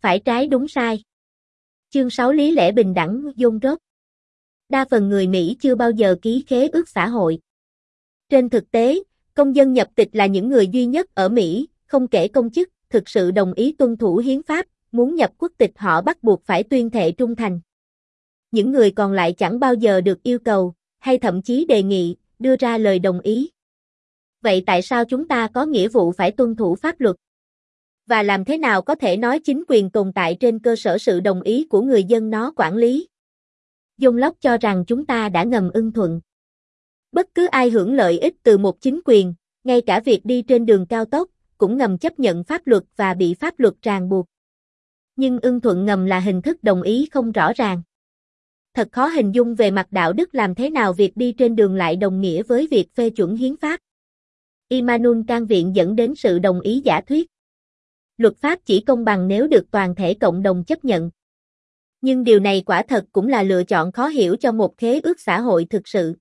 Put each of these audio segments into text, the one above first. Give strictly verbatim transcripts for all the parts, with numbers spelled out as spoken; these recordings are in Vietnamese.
phải trái đúng sai. Chương sáu Lý lẽ bình đẳng John Rawls. Đa phần người Mỹ chưa bao giờ ký khế ước xã hội. Trên thực tế, công dân nhập tịch là những người duy nhất ở Mỹ, không kể công chức, thực sự đồng ý tuân thủ hiến pháp, muốn nhập quốc tịch họ bắt buộc phải tuyên thệ trung thành. Những người còn lại chẳng bao giờ được yêu cầu, hay thậm chí đề nghị, đưa ra lời đồng ý. Vậy tại sao chúng ta có nghĩa vụ phải tuân thủ pháp luật? Và làm thế nào có thể nói chính quyền tồn tại trên cơ sở sự đồng ý của người dân nó quản lý? John Locke cho rằng chúng ta đã ngầm ưng thuận. Bất cứ ai hưởng lợi ích từ một chính quyền, ngay cả việc đi trên đường cao tốc, cũng ngầm chấp nhận pháp luật và bị pháp luật ràng buộc. Nhưng ưng thuận ngầm là hình thức đồng ý không rõ ràng. Thật khó hình dung về mặt đạo đức làm thế nào việc đi trên đường lại đồng nghĩa với việc phê chuẩn hiến pháp. Immanuel Kant viện dẫn đến sự đồng ý giả thuyết. Luật pháp chỉ công bằng nếu được toàn thể cộng đồng chấp nhận. Nhưng điều này quả thật cũng là lựa chọn khó hiểu cho một khế ước xã hội thực sự.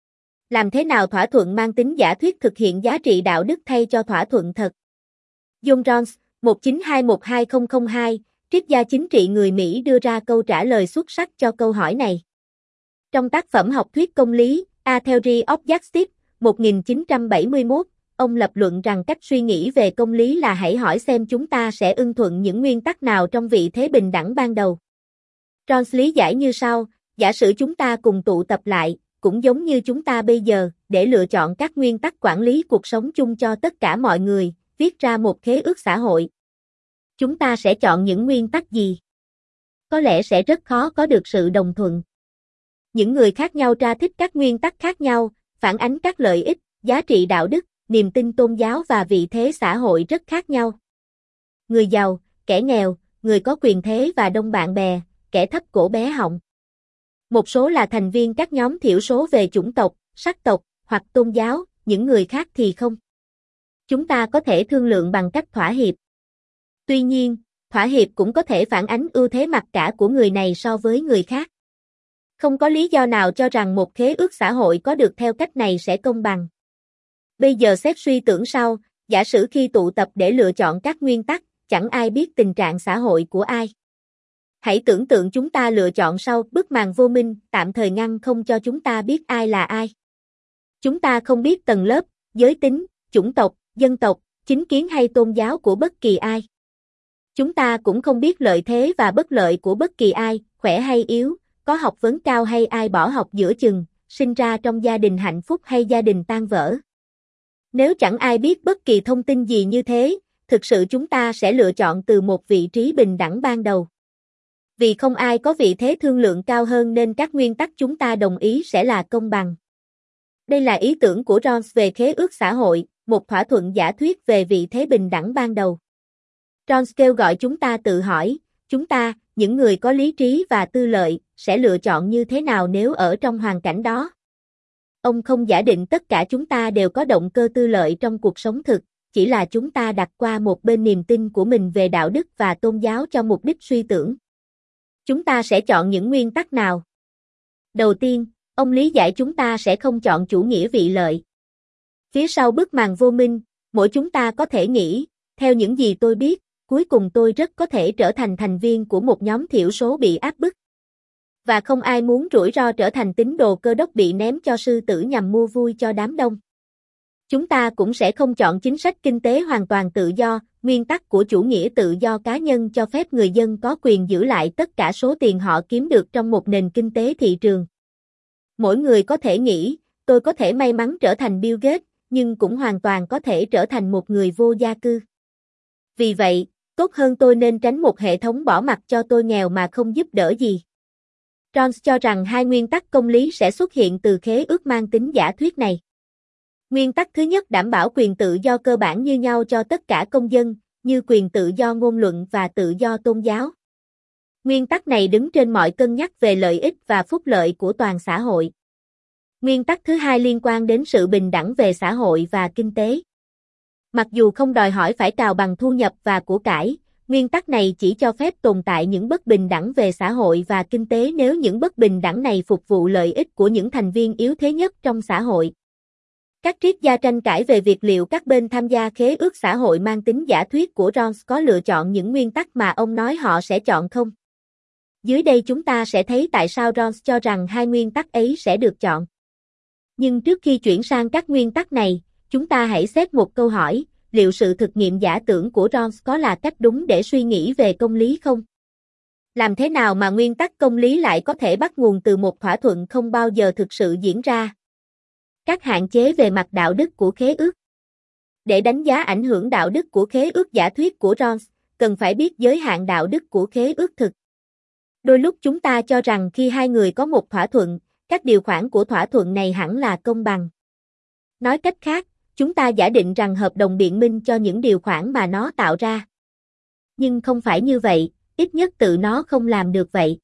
Làm thế nào thỏa thuận mang tính giả thuyết thực hiện giá trị đạo đức thay cho thỏa thuận thật? John Rawls, một chín hai một hai không không hai, triết gia chính trị người Mỹ đưa ra câu trả lời xuất sắc cho câu hỏi này. Trong tác phẩm học thuyết công lý, A Theory of Justice, một nghìn chín trăm bảy mươi mốt, ông lập luận rằng cách suy nghĩ về công lý là hãy hỏi xem chúng ta sẽ ưng thuận những nguyên tắc nào trong vị thế bình đẳng ban đầu. Rawls lý giải như sau, giả sử chúng ta cùng tụ tập lại, cũng giống như chúng ta bây giờ, để lựa chọn các nguyên tắc quản lý cuộc sống chung cho tất cả mọi người, viết ra một khế ước xã hội. Chúng ta sẽ chọn những nguyên tắc gì? Có lẽ sẽ rất khó có được sự đồng thuận. Những người khác nhau ra thích các nguyên tắc khác nhau, phản ánh các lợi ích, giá trị đạo đức, niềm tin tôn giáo và vị thế xã hội rất khác nhau. Người giàu, kẻ nghèo, người có quyền thế và đông bạn bè, kẻ thấp cổ bé họng. Một số là thành viên các nhóm thiểu số về chủng tộc, sắc tộc, hoặc tôn giáo, những người khác thì không. Chúng ta có thể thương lượng bằng cách thỏa hiệp. Tuy nhiên, thỏa hiệp cũng có thể phản ánh ưu thế mặc cả của người này so với người khác. Không có lý do nào cho rằng một khế ước xã hội có được theo cách này sẽ công bằng. Bây giờ xét suy tưởng sau, giả sử khi tụ tập để lựa chọn các nguyên tắc, chẳng ai biết tình trạng xã hội của ai. Hãy tưởng tượng chúng ta lựa chọn sau bức màn vô minh, tạm thời ngăn không cho chúng ta biết ai là ai. Chúng ta không biết tầng lớp, giới tính, chủng tộc, dân tộc, chính kiến hay tôn giáo của bất kỳ ai. Chúng ta cũng không biết lợi thế và bất lợi của bất kỳ ai, khỏe hay yếu, có học vấn cao hay ai bỏ học giữa chừng, sinh ra trong gia đình hạnh phúc hay gia đình tan vỡ. Nếu chẳng ai biết bất kỳ thông tin gì như thế, thực sự chúng ta sẽ lựa chọn từ một vị trí bình đẳng ban đầu. Vì không ai có vị thế thương lượng cao hơn nên các nguyên tắc chúng ta đồng ý sẽ là công bằng. Đây là ý tưởng của Rawls về khế ước xã hội, một thỏa thuận giả thuyết về vị thế bình đẳng ban đầu. Rawls kêu gọi chúng ta tự hỏi, chúng ta, những người có lý trí và tư lợi, sẽ lựa chọn như thế nào nếu ở trong hoàn cảnh đó. Ông không giả định tất cả chúng ta đều có động cơ tư lợi trong cuộc sống thực, chỉ là chúng ta đặt qua một bên niềm tin của mình về đạo đức và tôn giáo cho mục đích suy tưởng. Chúng ta sẽ chọn những nguyên tắc nào? Đầu tiên, ông lý giải chúng ta sẽ không chọn chủ nghĩa vị lợi. Phía sau bức màn vô minh, mỗi chúng ta có thể nghĩ, theo những gì tôi biết, cuối cùng tôi rất có thể trở thành thành viên của một nhóm thiểu số bị áp bức. Và không ai muốn rủi ro trở thành tín đồ Cơ Đốc bị ném cho sư tử nhằm mua vui cho đám đông. Chúng ta cũng sẽ không chọn chính sách kinh tế hoàn toàn tự do, nguyên tắc của chủ nghĩa tự do cá nhân cho phép người dân có quyền giữ lại tất cả số tiền họ kiếm được trong một nền kinh tế thị trường. Mỗi người có thể nghĩ, tôi có thể may mắn trở thành Bill Gates, nhưng cũng hoàn toàn có thể trở thành một người vô gia cư. Vì vậy, tốt hơn tôi nên tránh một hệ thống bỏ mặc cho tôi nghèo mà không giúp đỡ gì. Rawls cho rằng hai nguyên tắc công lý sẽ xuất hiện từ khế ước mang tính giả thuyết này. Nguyên tắc thứ nhất đảm bảo quyền tự do cơ bản như nhau cho tất cả công dân, như quyền tự do ngôn luận và tự do tôn giáo. Nguyên tắc này đứng trên mọi cân nhắc về lợi ích và phúc lợi của toàn xã hội. Nguyên tắc thứ hai liên quan đến sự bình đẳng về xã hội và kinh tế. Mặc dù không đòi hỏi phải cào bằng thu nhập và của cải, nguyên tắc này chỉ cho phép tồn tại những bất bình đẳng về xã hội và kinh tế nếu những bất bình đẳng này phục vụ lợi ích của những thành viên yếu thế nhất trong xã hội. Các triết gia tranh cãi về việc liệu các bên tham gia khế ước xã hội mang tính giả thuyết của Rawls có lựa chọn những nguyên tắc mà ông nói họ sẽ chọn không. Dưới đây chúng ta sẽ thấy tại sao Rawls cho rằng hai nguyên tắc ấy sẽ được chọn. Nhưng trước khi chuyển sang các nguyên tắc này, chúng ta hãy xét một câu hỏi, liệu sự thực nghiệm giả tưởng của Rawls có là cách đúng để suy nghĩ về công lý không? Làm thế nào mà nguyên tắc công lý lại có thể bắt nguồn từ một thỏa thuận không bao giờ thực sự diễn ra? Các hạn chế về mặt đạo đức của khế ước. Để đánh giá ảnh hưởng đạo đức của khế ước giả thuyết của Rawls, cần phải biết giới hạn đạo đức của khế ước thực. Đôi lúc chúng ta cho rằng khi hai người có một thỏa thuận, các điều khoản của thỏa thuận này hẳn là công bằng. Nói cách khác, chúng ta giả định rằng hợp đồng biện minh cho những điều khoản mà nó tạo ra. Nhưng không phải như vậy, ít nhất tự nó không làm được vậy.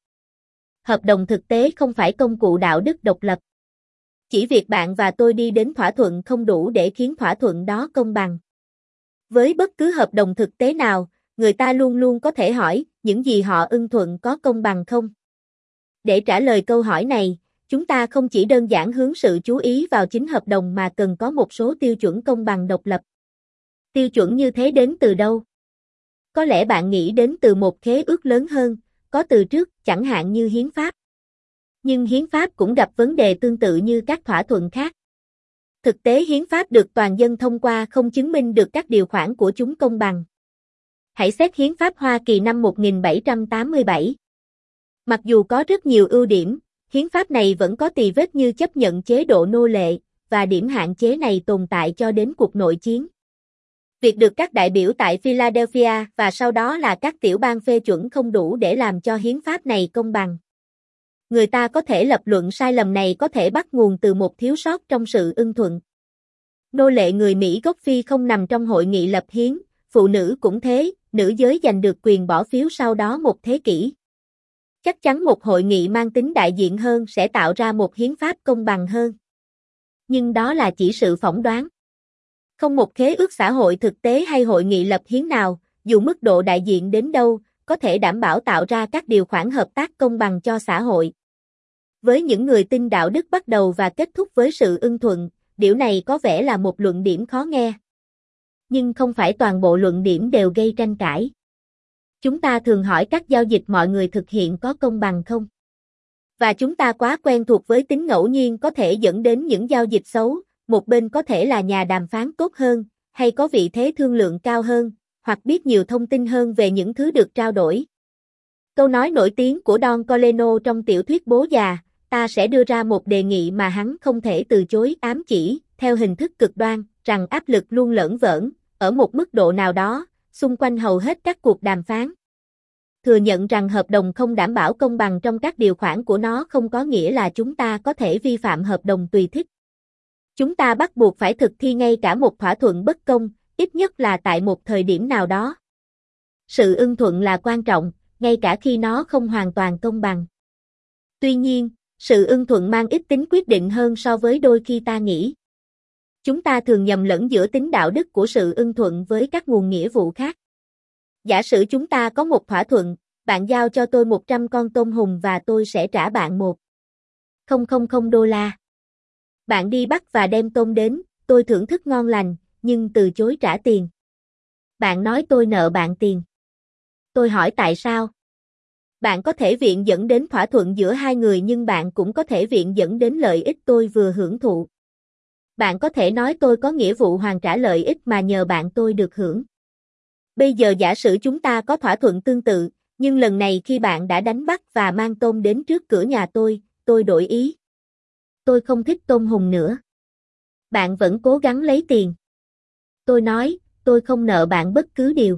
Hợp đồng thực tế không phải công cụ đạo đức độc lập. Chỉ việc bạn và tôi đi đến thỏa thuận không đủ để khiến thỏa thuận đó công bằng. Với bất cứ hợp đồng thực tế nào, người ta luôn luôn có thể hỏi, những gì họ ưng thuận có công bằng không? Để trả lời câu hỏi này, chúng ta không chỉ đơn giản hướng sự chú ý vào chính hợp đồng mà cần có một số tiêu chuẩn công bằng độc lập. Tiêu chuẩn như thế đến từ đâu? Có lẽ bạn nghĩ đến từ một khế ước lớn hơn, có từ trước, chẳng hạn như hiến pháp. Nhưng hiến pháp cũng gặp vấn đề tương tự như các thỏa thuận khác. Thực tế hiến pháp được toàn dân thông qua không chứng minh được các điều khoản của chúng công bằng. Hãy xét hiến pháp Hoa Kỳ năm một nghìn bảy trăm tám mươi bảy. Mặc dù có rất nhiều ưu điểm, hiến pháp này vẫn có tì vết như chấp nhận chế độ nô lệ, và điểm hạn chế này tồn tại cho đến cuộc nội chiến. Việc được các đại biểu tại Philadelphia và sau đó là các tiểu bang phê chuẩn không đủ để làm cho hiến pháp này công bằng. Người ta có thể lập luận sai lầm này có thể bắt nguồn từ một thiếu sót trong sự ưng thuận. Nô lệ người Mỹ gốc Phi không nằm trong hội nghị lập hiến, phụ nữ cũng thế, nữ giới giành được quyền bỏ phiếu sau đó một thế kỷ. Chắc chắn một hội nghị mang tính đại diện hơn sẽ tạo ra một hiến pháp công bằng hơn. Nhưng đó là chỉ sự phỏng đoán. Không một khế ước xã hội thực tế hay hội nghị lập hiến nào, dù mức độ đại diện đến đâu, có thể đảm bảo tạo ra các điều khoản hợp tác công bằng cho xã hội. Với những người tin đạo đức bắt đầu và kết thúc với sự ưng thuận, điều này có vẻ là một luận điểm khó nghe. Nhưng không phải toàn bộ luận điểm đều gây tranh cãi. Chúng ta thường hỏi các giao dịch mọi người thực hiện có công bằng không? Và chúng ta quá quen thuộc với tính ngẫu nhiên có thể dẫn đến những giao dịch xấu, một bên có thể là nhà đàm phán tốt hơn, hay có vị thế thương lượng cao hơn, hoặc biết nhiều thông tin hơn về những thứ được trao đổi. Câu nói nổi tiếng của Don Corleone trong tiểu thuyết Bố già, ta sẽ đưa ra một đề nghị mà hắn không thể từ chối, ám chỉ, theo hình thức cực đoan, rằng áp lực luôn lởn vởn, ở một mức độ nào đó, xung quanh hầu hết các cuộc đàm phán. Thừa nhận rằng hợp đồng không đảm bảo công bằng trong các điều khoản của nó không có nghĩa là chúng ta có thể vi phạm hợp đồng tùy thích. Chúng ta bắt buộc phải thực thi ngay cả một thỏa thuận bất công, ít nhất là tại một thời điểm nào đó. Sự ưng thuận là quan trọng, ngay cả khi nó không hoàn toàn công bằng. Tuy nhiên, sự ưng thuận mang ít tính quyết định hơn so với đôi khi ta nghĩ. Chúng ta thường nhầm lẫn giữa tính đạo đức của sự ưng thuận với các nguồn nghĩa vụ khác. Giả sử chúng ta có một thỏa thuận, bạn giao cho tôi một trăm con tôm hùm và tôi sẽ trả bạn một nghìn đô la. Bạn đi bắt và đem tôm đến, tôi thưởng thức ngon lành, nhưng từ chối trả tiền. Bạn nói tôi nợ bạn tiền. Tôi hỏi tại sao? Bạn có thể viện dẫn đến thỏa thuận giữa hai người nhưng bạn cũng có thể viện dẫn đến lợi ích tôi vừa hưởng thụ. Bạn có thể nói tôi có nghĩa vụ hoàn trả lợi ích mà nhờ bạn tôi được hưởng. Bây giờ giả sử chúng ta có thỏa thuận tương tự, nhưng lần này khi bạn đã đánh bắt và mang tôm đến trước cửa nhà tôi, tôi đổi ý. Tôi không thích tôm hùm nữa. Bạn vẫn cố gắng lấy tiền. Tôi nói, tôi không nợ bạn bất cứ điều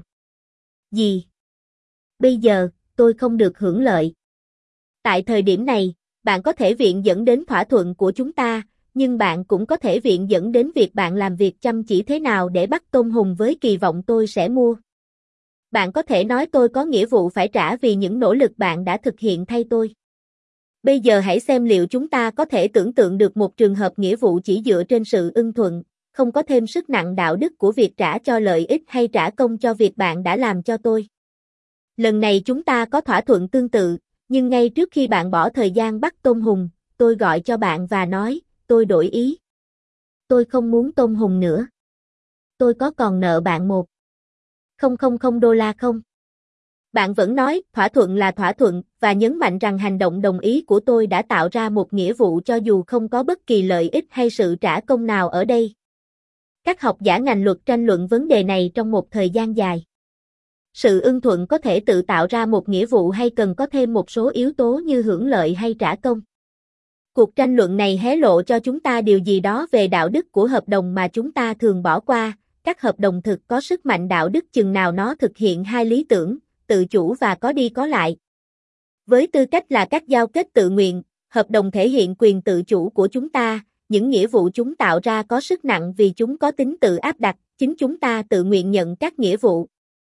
gì. Bây giờ, tôi không được hưởng lợi. Tại thời điểm này, bạn có thể viện dẫn đến thỏa thuận của chúng ta, nhưng bạn cũng có thể viện dẫn đến việc bạn làm việc chăm chỉ thế nào để bắt tôm hùm với kỳ vọng tôi sẽ mua. Bạn có thể nói tôi có nghĩa vụ phải trả vì những nỗ lực bạn đã thực hiện thay tôi. Bây giờ hãy xem liệu chúng ta có thể tưởng tượng được một trường hợp nghĩa vụ chỉ dựa trên sự ưng thuận, không có thêm sức nặng đạo đức của việc trả cho lợi ích hay trả công cho việc bạn đã làm cho tôi. Lần này chúng ta có thỏa thuận tương tự, nhưng ngay trước khi bạn bỏ thời gian bắt tôm hùm, tôi gọi cho bạn và nói, tôi đổi ý. Tôi không muốn tôm hùm nữa. Tôi có còn nợ bạn một không không không đô la không? Bạn vẫn nói, thỏa thuận là thỏa thuận, và nhấn mạnh rằng hành động đồng ý của tôi đã tạo ra một nghĩa vụ cho dù không có bất kỳ lợi ích hay sự trả công nào ở đây. Các học giả ngành luật tranh luận vấn đề này trong một thời gian dài. Sự ưng thuận có thể tự tạo ra một nghĩa vụ hay cần có thêm một số yếu tố như hưởng lợi hay trả công. Cuộc tranh luận này hé lộ cho chúng ta điều gì đó về đạo đức của hợp đồng mà chúng ta thường bỏ qua. Các hợp đồng thực có sức mạnh đạo đức chừng nào nó thực hiện hai lý tưởng, tự chủ và có đi có lại. Với tư cách là các giao kết tự nguyện, hợp đồng thể hiện quyền tự chủ của chúng ta, những nghĩa vụ chúng tạo ra có sức nặng vì chúng có tính tự áp đặt, chính chúng ta tự nguyện nhận các nghĩa vụ.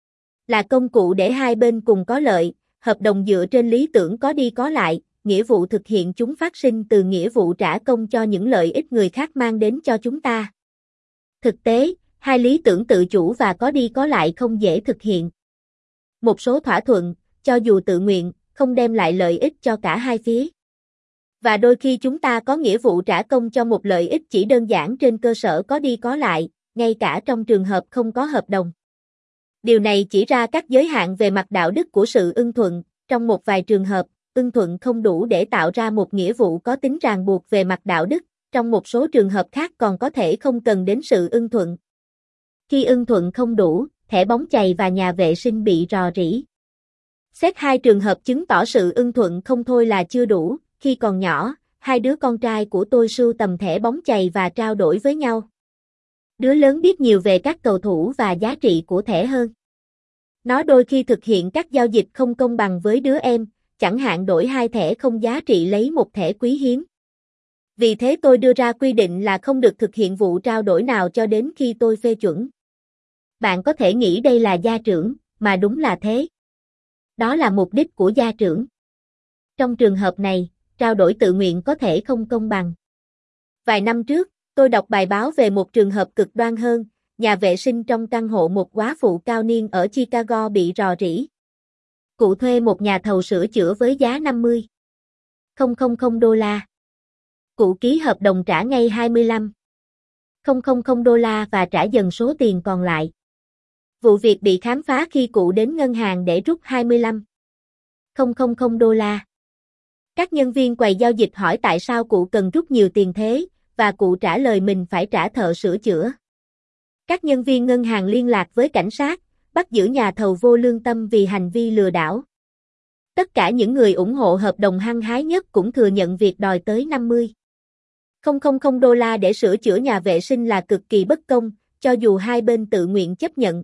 Là công cụ để hai bên cùng có lợi, hợp đồng dựa trên lý tưởng có đi có lại, nghĩa vụ thực hiện chúng phát sinh từ nghĩa vụ trả công cho những lợi ích người khác mang đến cho chúng ta. Thực tế, hai lý tưởng tự chủ và có đi có lại không dễ thực hiện. Một số thỏa thuận, cho dù tự nguyện, không đem lại lợi ích cho cả hai phía. Và đôi khi chúng ta có nghĩa vụ trả công cho một lợi ích chỉ đơn giản trên cơ sở có đi có lại, ngay cả trong trường hợp không có hợp đồng. Điều này chỉ ra các giới hạn về mặt đạo đức của sự ưng thuận. Trong một vài trường hợp, ưng thuận không đủ để tạo ra một nghĩa vụ có tính ràng buộc về mặt đạo đức, trong một số trường hợp khác còn có thể không cần đến sự ưng thuận. Khi ưng thuận không đủ, thẻ bóng chày và nhà vệ sinh bị rò rỉ. Xét hai trường hợp chứng tỏ sự ưng thuận không thôi là chưa đủ. Khi còn nhỏ, hai đứa con trai của tôi sưu tầm thẻ bóng chày và trao đổi với nhau. Đứa lớn biết nhiều về các cầu thủ và giá trị của thẻ hơn. Nó đôi khi thực hiện các giao dịch không công bằng với đứa em, chẳng hạn đổi hai thẻ không giá trị lấy một thẻ quý hiếm. Vì thế tôi đưa ra quy định là không được thực hiện vụ trao đổi nào cho đến khi tôi phê chuẩn. Bạn có thể nghĩ đây là gia trưởng, mà đúng là thế. Đó là mục đích của gia trưởng. Trong trường hợp này, trao đổi tự nguyện có thể không công bằng. Vài năm trước, tôi đọc bài báo về một trường hợp cực đoan hơn, nhà vệ sinh trong căn hộ một góa phụ cao niên ở Chicago bị rò rỉ. Cụ thuê một nhà thầu sửa chữa với giá năm mươi nghìn đô la. Cụ ký hợp đồng trả ngay hai mươi lăm nghìn đô la và trả dần số tiền còn lại. Vụ việc bị khám phá khi cụ đến ngân hàng để rút hai mươi lăm nghìn đô la. Các nhân viên quầy giao dịch hỏi tại sao cụ cần rút nhiều tiền thế, và cụ trả lời mình phải trả thợ sửa chữa. Các nhân viên ngân hàng liên lạc với cảnh sát, bắt giữ nhà thầu vô lương tâm vì hành vi lừa đảo. Tất cả những người ủng hộ hợp đồng hăng hái nhất cũng thừa nhận việc đòi tới năm mươi nghìn đô la để sửa chữa nhà vệ sinh là cực kỳ bất công, cho dù hai bên tự nguyện chấp nhận.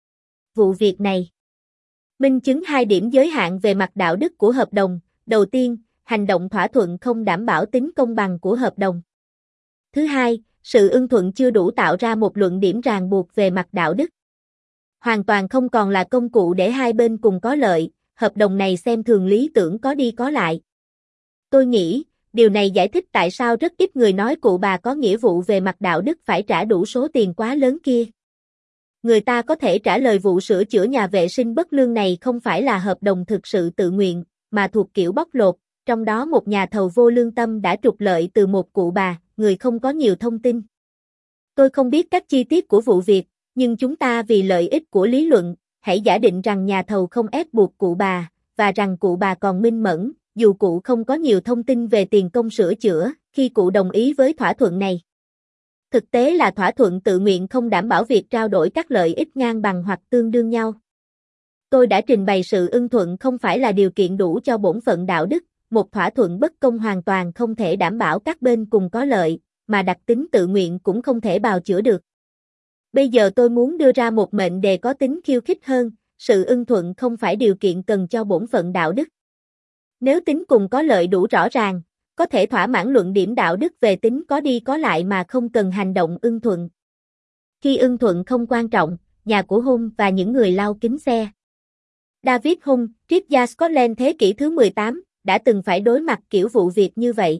Vụ việc này minh chứng hai điểm giới hạn về mặt đạo đức của hợp đồng. Đầu tiên, hành động thỏa thuận không đảm bảo tính công bằng của hợp đồng. Thứ hai, sự ưng thuận chưa đủ tạo ra một luận điểm ràng buộc về mặt đạo đức. Hoàn toàn không còn là công cụ để hai bên cùng có lợi, hợp đồng này xem thường lý tưởng có đi có lại. Tôi nghĩ, điều này giải thích tại sao rất ít người nói cụ bà có nghĩa vụ về mặt đạo đức phải trả đủ số tiền quá lớn kia. Người ta có thể trả lời vụ sửa chữa nhà vệ sinh bất lương này không phải là hợp đồng thực sự tự nguyện, mà thuộc kiểu bóc lột, trong đó một nhà thầu vô lương tâm đã trục lợi từ một cụ bà, người không có nhiều thông tin. Tôi không biết các chi tiết của vụ việc, nhưng chúng ta vì lợi ích của lý luận, hãy giả định rằng nhà thầu không ép buộc cụ bà, và rằng cụ bà còn minh mẫn, dù cụ không có nhiều thông tin về tiền công sửa chữa, khi cụ đồng ý với thỏa thuận này. Thực tế là thỏa thuận tự nguyện không đảm bảo việc trao đổi các lợi ích ngang bằng hoặc tương đương nhau. Tôi đã trình bày sự ưng thuận không phải là điều kiện đủ cho bổn phận đạo đức, một thỏa thuận bất công hoàn toàn không thể đảm bảo các bên cùng có lợi, mà đặc tính tự nguyện cũng không thể bào chữa được. Bây giờ tôi muốn đưa ra một mệnh đề có tính khiêu khích hơn, sự ưng thuận không phải điều kiện cần cho bổn phận đạo đức. Nếu tính cùng có lợi đủ rõ ràng, có thể thỏa mãn luận điểm đạo đức về tính có đi có lại mà không cần hành động ưng thuận. Khi ưng thuận không quan trọng, nhà của Hume và những người lau kính xe. David Hume, triết gia Scotland thế kỷ thứ mười tám, đã từng phải đối mặt kiểu vụ việc như vậy.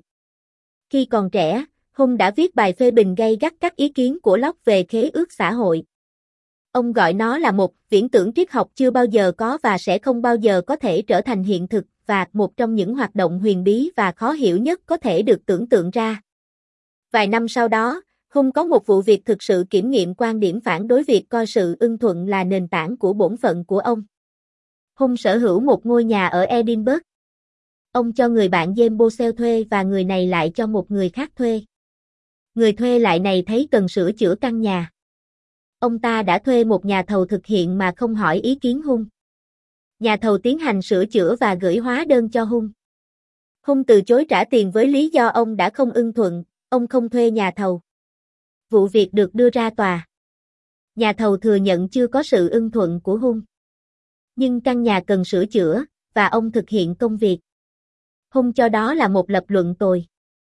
Khi còn trẻ, Hume đã viết bài phê bình gay gắt các ý kiến của Locke về khế ước xã hội. Ông gọi nó là một viễn tưởng triết học chưa bao giờ có và sẽ không bao giờ có thể trở thành hiện thực, và một trong những hoạt động huyền bí và khó hiểu nhất có thể được tưởng tượng ra. Vài năm sau đó, Hung có một vụ việc thực sự kiểm nghiệm quan điểm phản đối việc coi sự ưng thuận là nền tảng của bổn phận của ông. Hung sở hữu một ngôi nhà ở Edinburgh. Ông cho người bạn James Boswell thuê và người này lại cho một người khác thuê. Người thuê lại này thấy cần sửa chữa căn nhà. Ông ta đã thuê một nhà thầu thực hiện mà không hỏi ý kiến Hung. Nhà thầu tiến hành sửa chữa và gửi hóa đơn cho Hung. Hung từ chối trả tiền với lý do ông đã không ưng thuận, ông không thuê nhà thầu. Vụ việc được đưa ra tòa. Nhà thầu thừa nhận chưa có sự ưng thuận của Hung. Nhưng căn nhà cần sửa chữa, và ông thực hiện công việc. Hung cho đó là một lập luận tồi.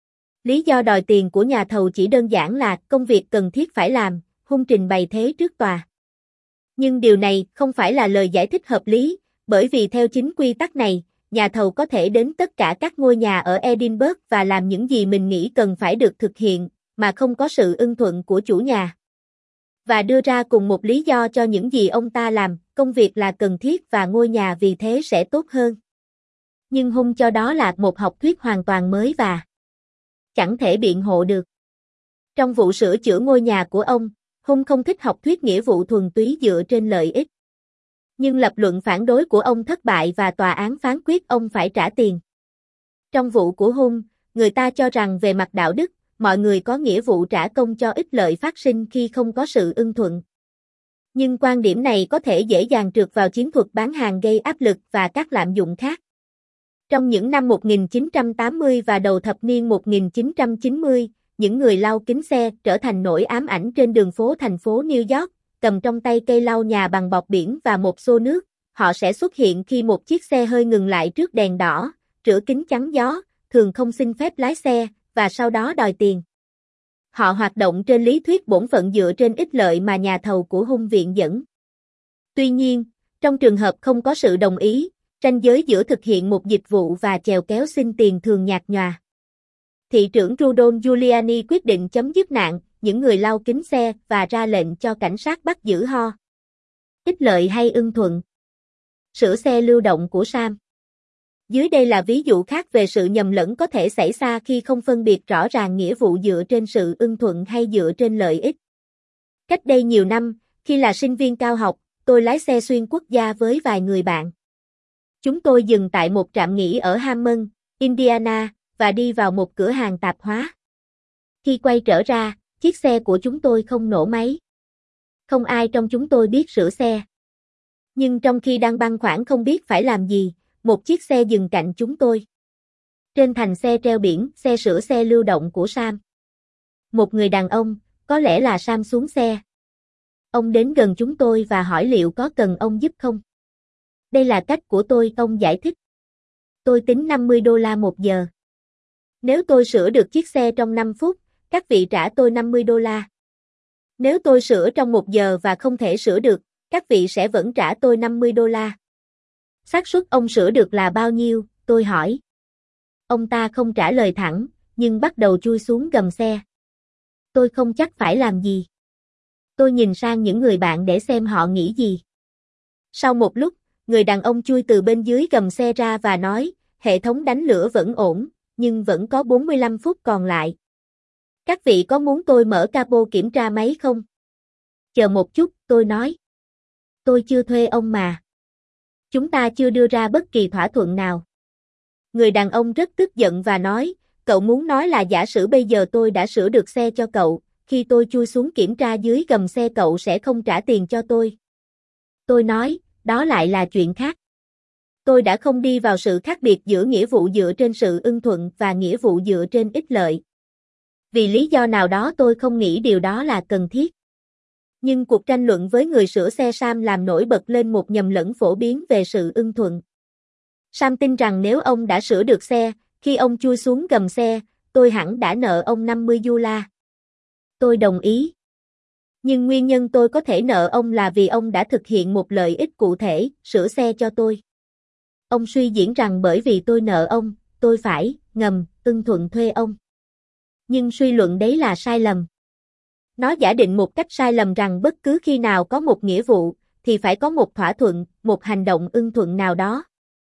Lý do đòi tiền của nhà thầu chỉ đơn giản là công việc cần thiết phải làm, Hung trình bày thế trước tòa. Nhưng điều này không phải là lời giải thích hợp lý, bởi vì theo chính quy tắc này, nhà thầu có thể đến tất cả các ngôi nhà ở Edinburgh và làm những gì mình nghĩ cần phải được thực hiện, mà không có sự ưng thuận của chủ nhà. Và đưa ra cùng một lý do cho những gì ông ta làm, công việc là cần thiết và ngôi nhà vì thế sẽ tốt hơn. Nhưng Hung cho đó là một học thuyết hoàn toàn mới và chẳng thể biện hộ được. Trong vụ sửa chữa ngôi nhà của ông, Hung không thích học thuyết nghĩa vụ thuần túy dựa trên lợi ích. Nhưng lập luận phản đối của ông thất bại và tòa án phán quyết ông phải trả tiền. Trong vụ của Hung, người ta cho rằng về mặt đạo đức, mọi người có nghĩa vụ trả công cho ích lợi phát sinh khi không có sự ưng thuận. Nhưng quan điểm này có thể dễ dàng trượt vào chiến thuật bán hàng gây áp lực và các lạm dụng khác. Trong những năm một nghìn chín trăm tám mươi và đầu thập niên một nghìn chín trăm chín mươi, những người lau kính xe trở thành nỗi ám ảnh trên đường phố thành phố New York, cầm trong tay cây lau nhà bằng bọt biển và một xô nước. Họ sẽ xuất hiện khi một chiếc xe hơi ngừng lại trước đèn đỏ, rửa kính chắn gió, thường không xin phép lái xe, và sau đó đòi tiền. Họ hoạt động trên lý thuyết bổn phận dựa trên ích lợi mà nhà thầu của Hung viện dẫn. Tuy nhiên, trong trường hợp không có sự đồng ý, ranh giới giữa thực hiện một dịch vụ và chèo kéo xin tiền thường nhạt nhòa. Thị trưởng Rudolph Giuliani quyết định chấm dứt nạn những người lau kính xe và ra lệnh cho cảnh sát bắt giữ Ho. Ích lợi hay ưng thuận? Sửa xe lưu động của Sam. Dưới đây là ví dụ khác về sự nhầm lẫn có thể xảy ra khi không phân biệt rõ ràng nghĩa vụ dựa trên sự ưng thuận hay dựa trên lợi ích. Cách đây nhiều năm, khi là sinh viên cao học, tôi lái xe xuyên quốc gia với vài người bạn. Chúng tôi dừng tại một trạm nghỉ ở Hammond, Indiana, và đi vào một cửa hàng tạp hóa. Khi quay trở ra, chiếc xe của chúng tôi không nổ máy. Không ai trong chúng tôi biết sửa xe. Nhưng trong khi đang băn khoăn không biết phải làm gì, một chiếc xe dừng cạnh chúng tôi. Trên thành xe treo biển xe sửa xe lưu động của Sam. Một người đàn ông, có lẽ là Sam xuống xe. Ông đến gần chúng tôi và hỏi liệu có cần ông giúp không. Đây là cách của tôi, ông giải thích. Tôi tính năm mươi đô la một giờ. Nếu tôi sửa được chiếc xe trong năm phút, các vị trả tôi năm mươi đô la. Nếu tôi sửa trong một giờ và không thể sửa được, các vị sẽ vẫn trả tôi năm mươi đô la. Xác suất ông sửa được là bao nhiêu, tôi hỏi. Ông ta không trả lời thẳng, nhưng bắt đầu chui xuống gầm xe. Tôi không chắc phải làm gì. Tôi nhìn sang những người bạn để xem họ nghĩ gì. Sau một lúc, người đàn ông chui từ bên dưới gầm xe ra và nói, hệ thống đánh lửa vẫn ổn, nhưng vẫn có bốn mươi lăm phút còn lại. Các vị có muốn tôi mở capo kiểm tra máy không? Chờ một chút, tôi nói. Tôi chưa thuê ông mà. Chúng ta chưa đưa ra bất kỳ thỏa thuận nào. Người đàn ông rất tức giận và nói, cậu muốn nói là giả sử bây giờ tôi đã sửa được xe cho cậu, khi tôi chui xuống kiểm tra dưới gầm xe cậu sẽ không trả tiền cho tôi. Tôi nói, đó lại là chuyện khác. Tôi đã không đi vào sự khác biệt giữa nghĩa vụ dựa trên sự ưng thuận và nghĩa vụ dựa trên ích lợi. Vì lý do nào đó tôi không nghĩ điều đó là cần thiết. Nhưng cuộc tranh luận với người sửa xe Sam làm nổi bật lên một nhầm lẫn phổ biến về sự ưng thuận. Sam tin rằng nếu ông đã sửa được xe, khi ông chui xuống gầm xe, tôi hẳn đã nợ ông năm mươi đô la. Tôi đồng ý. Nhưng nguyên nhân tôi có thể nợ ông là vì ông đã thực hiện một lợi ích cụ thể, sửa xe cho tôi. Ông suy diễn rằng bởi vì tôi nợ ông, tôi phải, ngầm, ưng thuận thuê ông. Nhưng suy luận đấy là sai lầm. Nó giả định một cách sai lầm rằng bất cứ khi nào có một nghĩa vụ, thì phải có một thỏa thuận, một hành động ưng thuận nào đó.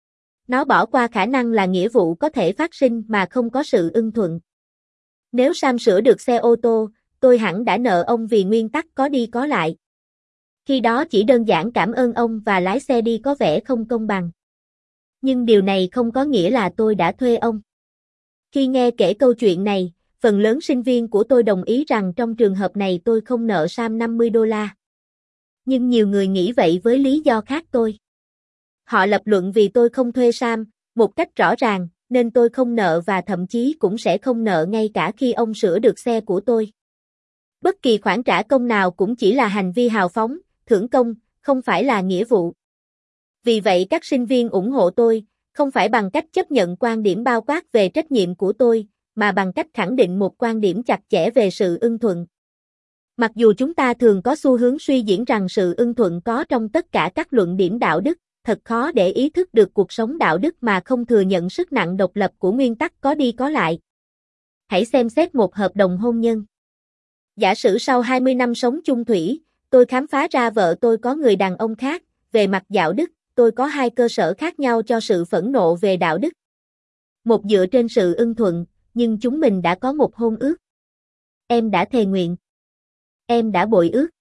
Nó bỏ qua khả năng là nghĩa vụ có thể phát sinh mà không có sự ưng thuận. Nếu Sam sửa được xe ô tô, tôi hẳn đã nợ ông vì nguyên tắc có đi có lại. Khi đó chỉ đơn giản cảm ơn ông và lái xe đi có vẻ không công bằng. Nhưng điều này không có nghĩa là tôi đã thuê ông. Khi nghe kể câu chuyện này, phần lớn sinh viên của tôi đồng ý rằng trong trường hợp này tôi không nợ Sam năm mươi đô la. Nhưng nhiều người nghĩ vậy với lý do khác tôi. Họ lập luận vì tôi không thuê Sam, một cách rõ ràng, nên tôi không nợ và thậm chí cũng sẽ không nợ ngay cả khi ông sửa được xe của tôi. Bất kỳ khoản trả công nào cũng chỉ là hành vi hào phóng, thưởng công, không phải là nghĩa vụ. Vì vậy các sinh viên ủng hộ tôi, không phải bằng cách chấp nhận quan điểm bao quát về trách nhiệm của tôi, mà bằng cách khẳng định một quan điểm chặt chẽ về sự ưng thuận. Mặc dù chúng ta thường có xu hướng suy diễn rằng sự ưng thuận có trong tất cả các luận điểm đạo đức, thật khó để ý thức được cuộc sống đạo đức mà không thừa nhận sức nặng độc lập của nguyên tắc có đi có lại. Hãy xem xét một hợp đồng hôn nhân. Giả sử sau hai mươi năm sống chung thủy, tôi khám phá ra vợ tôi có người đàn ông khác, về mặt đạo đức, tôi có hai cơ sở khác nhau cho sự phẫn nộ về đạo đức. Một dựa trên sự ưng thuận, nhưng chúng mình đã có một hôn ước. Em đã thề nguyện. Em đã bội ước.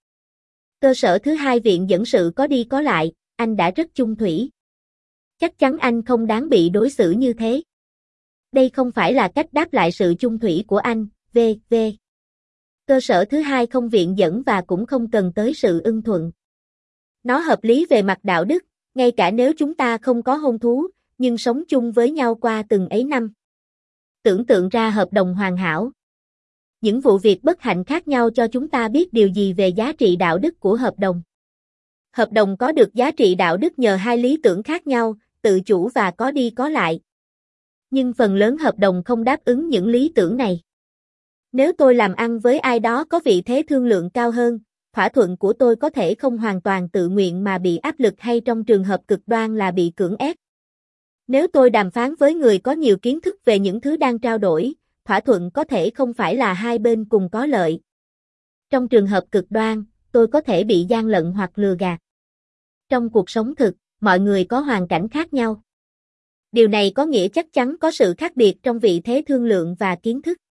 Cơ sở thứ hai viện dẫn sự có đi có lại, anh đã rất chung thủy. Chắc chắn anh không đáng bị đối xử như thế. Đây không phải là cách đáp lại sự chung thủy của anh, vê vê Cơ sở thứ hai không viện dẫn và cũng không cần tới sự ưng thuận. Nó hợp lý về mặt đạo đức, ngay cả nếu chúng ta không có hôn thú, nhưng sống chung với nhau qua từng ấy năm. Tưởng tượng ra hợp đồng hoàn hảo. Những vụ việc bất hạnh khác nhau cho chúng ta biết điều gì về giá trị đạo đức của hợp đồng. Hợp đồng có được giá trị đạo đức nhờ hai lý tưởng khác nhau, tự chủ và có đi có lại. Nhưng phần lớn hợp đồng không đáp ứng những lý tưởng này. Nếu tôi làm ăn với ai đó có vị thế thương lượng cao hơn, thỏa thuận của tôi có thể không hoàn toàn tự nguyện mà bị áp lực hay trong trường hợp cực đoan là bị cưỡng ép. Nếu tôi đàm phán với người có nhiều kiến thức về những thứ đang trao đổi, thỏa thuận có thể không phải là hai bên cùng có lợi. Trong trường hợp cực đoan, tôi có thể bị gian lận hoặc lừa gạt. Trong cuộc sống thực, mọi người có hoàn cảnh khác nhau. Điều này có nghĩa chắc chắn có sự khác biệt trong vị thế thương lượng và kiến thức.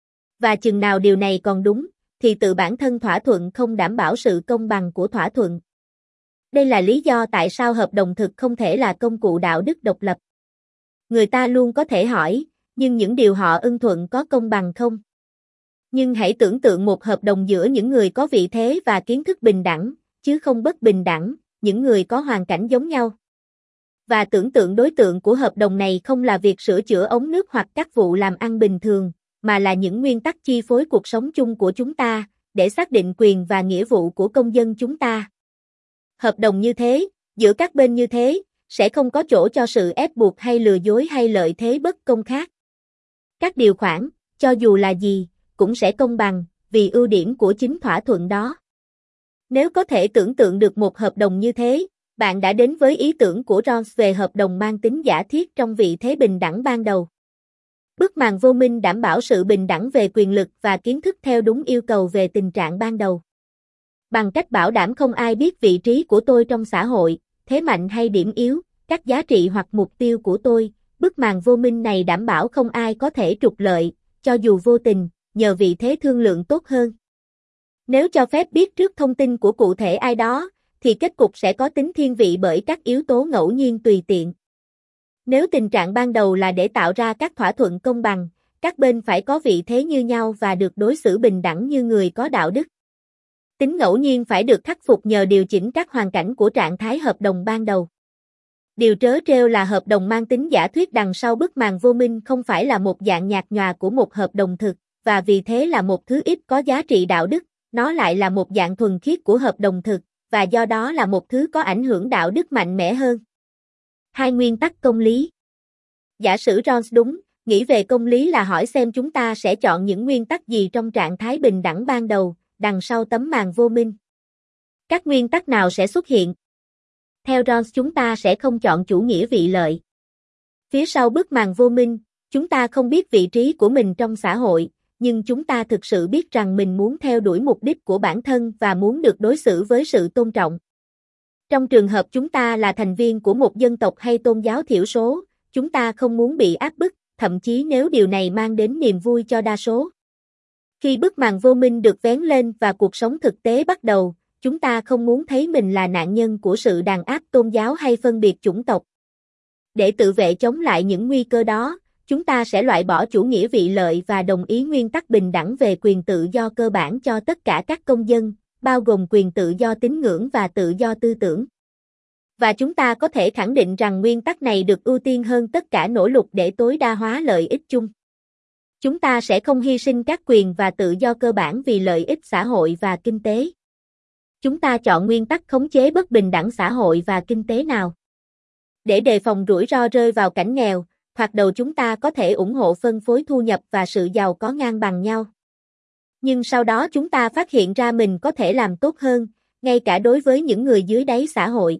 Và chừng nào điều này còn đúng, thì tự bản thân thỏa thuận không đảm bảo sự công bằng của thỏa thuận. Đây là lý do tại sao hợp đồng thực không thể là công cụ đạo đức độc lập. Người ta luôn có thể hỏi, nhưng những điều họ ưng thuận có công bằng không? Nhưng hãy tưởng tượng một hợp đồng giữa những người có vị thế và kiến thức bình đẳng, chứ không bất bình đẳng, những người có hoàn cảnh giống nhau. Và tưởng tượng đối tượng của hợp đồng này không là việc sửa chữa ống nước hoặc các vụ làm ăn bình thường, mà là những nguyên tắc chi phối cuộc sống chung của chúng ta, để xác định quyền và nghĩa vụ của công dân chúng ta. Hợp đồng như thế, giữa các bên như thế, sẽ không có chỗ cho sự ép buộc hay lừa dối hay lợi thế bất công khác. Các điều khoản, cho dù là gì, cũng sẽ công bằng, vì ưu điểm của chính thỏa thuận đó. Nếu có thể tưởng tượng được một hợp đồng như thế, bạn đã đến với ý tưởng của Rawls về hợp đồng mang tính giả thiết trong vị thế bình đẳng ban đầu. Bức màn vô minh đảm bảo sự bình đẳng về quyền lực và kiến thức theo đúng yêu cầu về tình trạng ban đầu. Bằng cách bảo đảm không ai biết vị trí của tôi trong xã hội, thế mạnh hay điểm yếu, các giá trị hoặc mục tiêu của tôi, bức màn vô minh này đảm bảo không ai có thể trục lợi, cho dù vô tình, nhờ vị thế thương lượng tốt hơn. Nếu cho phép biết trước thông tin của cụ thể ai đó, thì kết cục sẽ có tính thiên vị bởi các yếu tố ngẫu nhiên tùy tiện. Nếu tình trạng ban đầu là để tạo ra các thỏa thuận công bằng, các bên phải có vị thế như nhau và được đối xử bình đẳng như người có đạo đức. Tính ngẫu nhiên phải được khắc phục nhờ điều chỉnh các hoàn cảnh của trạng thái hợp đồng ban đầu. Điều trớ trêu là hợp đồng mang tính giả thuyết đằng sau bức màn vô minh không phải là một dạng nhạt nhòa của một hợp đồng thực, và vì thế là một thứ ít có giá trị đạo đức, nó lại là một dạng thuần khiết của hợp đồng thực, và do đó là một thứ có ảnh hưởng đạo đức mạnh mẽ hơn. Hai nguyên tắc công lý. Giả sử Rawls đúng, nghĩ về công lý là hỏi xem chúng ta sẽ chọn những nguyên tắc gì trong trạng thái bình đẳng ban đầu, đằng sau tấm màn vô minh. Các nguyên tắc nào sẽ xuất hiện? Theo Rawls chúng ta sẽ không chọn chủ nghĩa vị lợi. Phía sau bức màn vô minh, chúng ta không biết vị trí của mình trong xã hội, nhưng chúng ta thực sự biết rằng mình muốn theo đuổi mục đích của bản thân và muốn được đối xử với sự tôn trọng. Trong trường hợp chúng ta là thành viên của một dân tộc hay tôn giáo thiểu số, chúng ta không muốn bị áp bức, thậm chí nếu điều này mang đến niềm vui cho đa số. Khi bức màn vô minh được vén lên và cuộc sống thực tế bắt đầu, chúng ta không muốn thấy mình là nạn nhân của sự đàn áp tôn giáo hay phân biệt chủng tộc. Để tự vệ chống lại những nguy cơ đó, chúng ta sẽ loại bỏ chủ nghĩa vị lợi và đồng ý nguyên tắc bình đẳng về quyền tự do cơ bản cho tất cả các công dân, bao gồm quyền tự do tín ngưỡng và tự do tư tưởng. Và chúng ta có thể khẳng định rằng nguyên tắc này được ưu tiên hơn tất cả nỗ lực để tối đa hóa lợi ích chung. Chúng ta sẽ không hy sinh các quyền và tự do cơ bản vì lợi ích xã hội và kinh tế. Chúng ta chọn nguyên tắc khống chế bất bình đẳng xã hội và kinh tế nào? Để đề phòng rủi ro rơi vào cảnh nghèo, thoạt đầu chúng ta có thể ủng hộ phân phối thu nhập và sự giàu có ngang bằng nhau. Nhưng sau đó chúng ta phát hiện ra mình có thể làm tốt hơn, ngay cả đối với những người dưới đáy xã hội.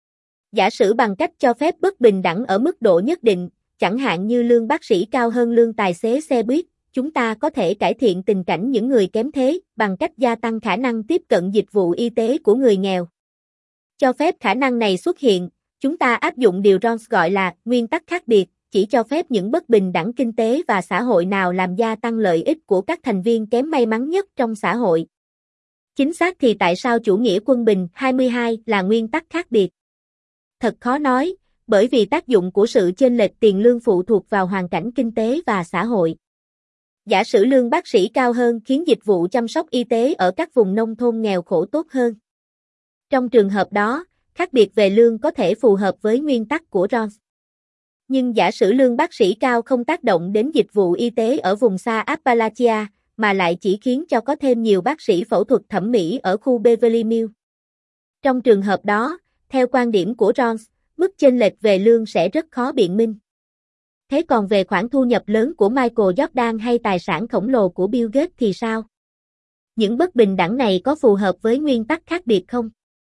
Giả sử bằng cách cho phép bất bình đẳng ở mức độ nhất định, chẳng hạn như lương bác sĩ cao hơn lương tài xế xe buýt, chúng ta có thể cải thiện tình cảnh những người kém thế bằng cách gia tăng khả năng tiếp cận dịch vụ y tế của người nghèo. Cho phép khả năng này xuất hiện, chúng ta áp dụng điều Rawls gọi là nguyên tắc khác biệt, chỉ cho phép những bất bình đẳng kinh tế và xã hội nào làm gia tăng lợi ích của các thành viên kém may mắn nhất trong xã hội. Chính xác thì tại sao chủ nghĩa quân bình hai mươi hai là nguyên tắc khác biệt? Thật khó nói, bởi vì tác dụng của sự chênh lệch tiền lương phụ thuộc vào hoàn cảnh kinh tế và xã hội. Giả sử lương bác sĩ cao hơn khiến dịch vụ chăm sóc y tế ở các vùng nông thôn nghèo khổ tốt hơn. Trong trường hợp đó, khác biệt về lương có thể phù hợp với nguyên tắc của Rawls. Nhưng giả sử lương bác sĩ cao không tác động đến dịch vụ y tế ở vùng xa Appalachia, mà lại chỉ khiến cho có thêm nhiều bác sĩ phẫu thuật thẩm mỹ ở khu Beverly Mills. Trong trường hợp đó, theo quan điểm của Rawls, mức chênh lệch về lương sẽ rất khó biện minh. Thế còn về khoản thu nhập lớn của Michael Jordan hay tài sản khổng lồ của Bill Gates thì sao? Những bất bình đẳng này có phù hợp với nguyên tắc khác biệt không?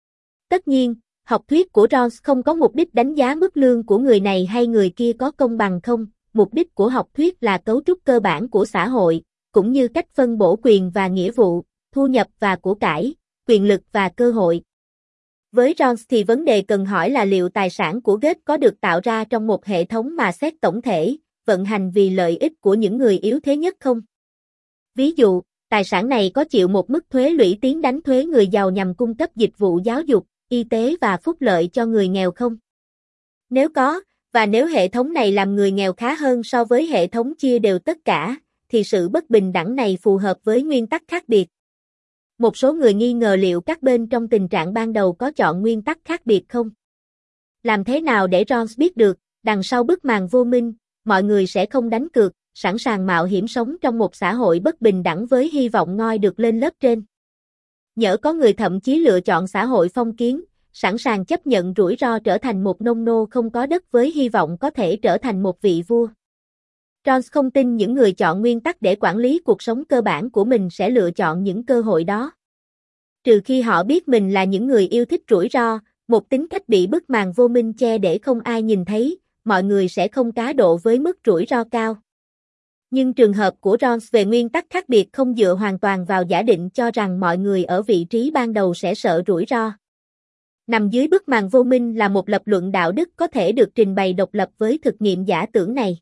Tất nhiên, học thuyết của Rawls không có mục đích đánh giá mức lương của người này hay người kia có công bằng không, mục đích của học thuyết là cấu trúc cơ bản của xã hội, cũng như cách phân bổ quyền và nghĩa vụ, thu nhập và của cải, quyền lực và cơ hội. Với Rawls thì vấn đề cần hỏi là liệu tài sản của Gates có được tạo ra trong một hệ thống mà xét tổng thể, vận hành vì lợi ích của những người yếu thế nhất không? Ví dụ, tài sản này có chịu một mức thuế lũy tiến đánh thuế người giàu nhằm cung cấp dịch vụ giáo dục, y tế và phúc lợi cho người nghèo không? Nếu có, và nếu hệ thống này làm người nghèo khá hơn so với hệ thống chia đều tất cả, thì sự bất bình đẳng này phù hợp với nguyên tắc khác biệt. Một số người nghi ngờ liệu các bên trong tình trạng ban đầu có chọn nguyên tắc khác biệt không? Làm thế nào để Rawls biết được, đằng sau bức màn vô minh, mọi người sẽ không đánh cược, sẵn sàng mạo hiểm sống trong một xã hội bất bình đẳng với hy vọng ngoi được lên lớp trên? Nhỡ có người thậm chí lựa chọn xã hội phong kiến, sẵn sàng chấp nhận rủi ro trở thành một nông nô không có đất với hy vọng có thể trở thành một vị vua. Rawls không tin những người chọn nguyên tắc để quản lý cuộc sống cơ bản của mình sẽ lựa chọn những cơ hội đó. Trừ khi họ biết mình là những người yêu thích rủi ro, một tính cách bị bức màn vô minh che để không ai nhìn thấy, mọi người sẽ không cá độ với mức rủi ro cao. Nhưng trường hợp của Rawls về nguyên tắc khác biệt không dựa hoàn toàn vào giả định cho rằng mọi người ở vị trí ban đầu sẽ sợ rủi ro. Nằm dưới bức màn vô minh là một lập luận đạo đức có thể được trình bày độc lập với thực nghiệm giả tưởng này.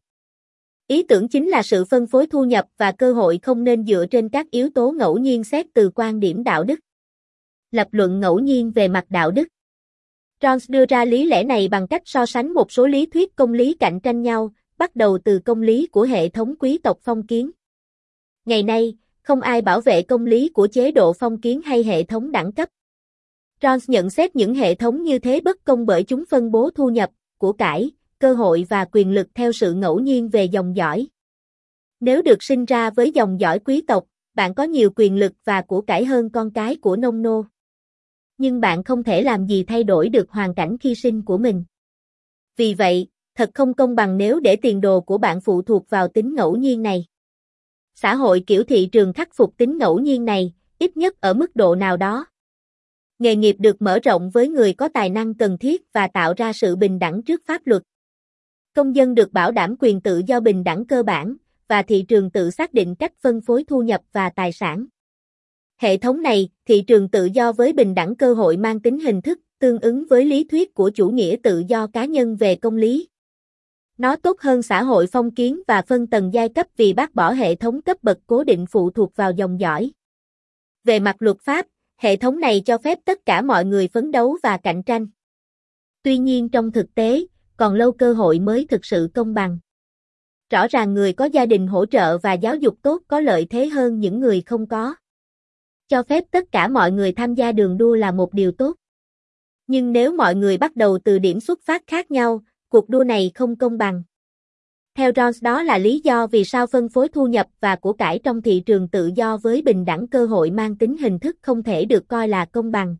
Ý tưởng chính là sự phân phối thu nhập và cơ hội không nên dựa trên các yếu tố ngẫu nhiên xét từ quan điểm đạo đức. Lập luận ngẫu nhiên về mặt đạo đức. Rawls đưa ra lý lẽ này bằng cách so sánh một số lý thuyết công lý cạnh tranh nhau, bắt đầu từ công lý của hệ thống quý tộc phong kiến. Ngày nay, không ai bảo vệ công lý của chế độ phong kiến hay hệ thống đẳng cấp. Rawls nhận xét những hệ thống như thế bất công bởi chúng phân bố thu nhập, của cải, cơ hội và quyền lực theo sự ngẫu nhiên về dòng dõi. Nếu được sinh ra với dòng dõi quý tộc, bạn có nhiều quyền lực và của cải hơn con cái của nông nô. Nhưng bạn không thể làm gì thay đổi được hoàn cảnh khi sinh của mình. Vì vậy, thật không công bằng nếu để tiền đồ của bạn phụ thuộc vào tính ngẫu nhiên này. Xã hội kiểu thị trường khắc phục tính ngẫu nhiên này, ít nhất ở mức độ nào đó. Nghề nghiệp được mở rộng với người có tài năng cần thiết và tạo ra sự bình đẳng trước pháp luật. Công dân được bảo đảm quyền tự do bình đẳng cơ bản, và thị trường tự xác định cách phân phối thu nhập và tài sản. Hệ thống này, thị trường tự do với bình đẳng cơ hội mang tính hình thức, tương ứng với lý thuyết của chủ nghĩa tự do cá nhân về công lý. Nó tốt hơn xã hội phong kiến và phân tầng giai cấp vì bác bỏ hệ thống cấp bậc cố định phụ thuộc vào dòng dõi. Về mặt luật pháp, hệ thống này cho phép tất cả mọi người phấn đấu và cạnh tranh. Tuy nhiên trong thực tế, còn lâu cơ hội mới thực sự công bằng. Rõ ràng người có gia đình hỗ trợ và giáo dục tốt có lợi thế hơn những người không có. Cho phép tất cả mọi người tham gia đường đua là một điều tốt. Nhưng nếu mọi người bắt đầu từ điểm xuất phát khác nhau, cuộc đua này không công bằng. Theo Rawls, đó là lý do vì sao phân phối thu nhập và của cải trong thị trường tự do với bình đẳng cơ hội mang tính hình thức không thể được coi là công bằng.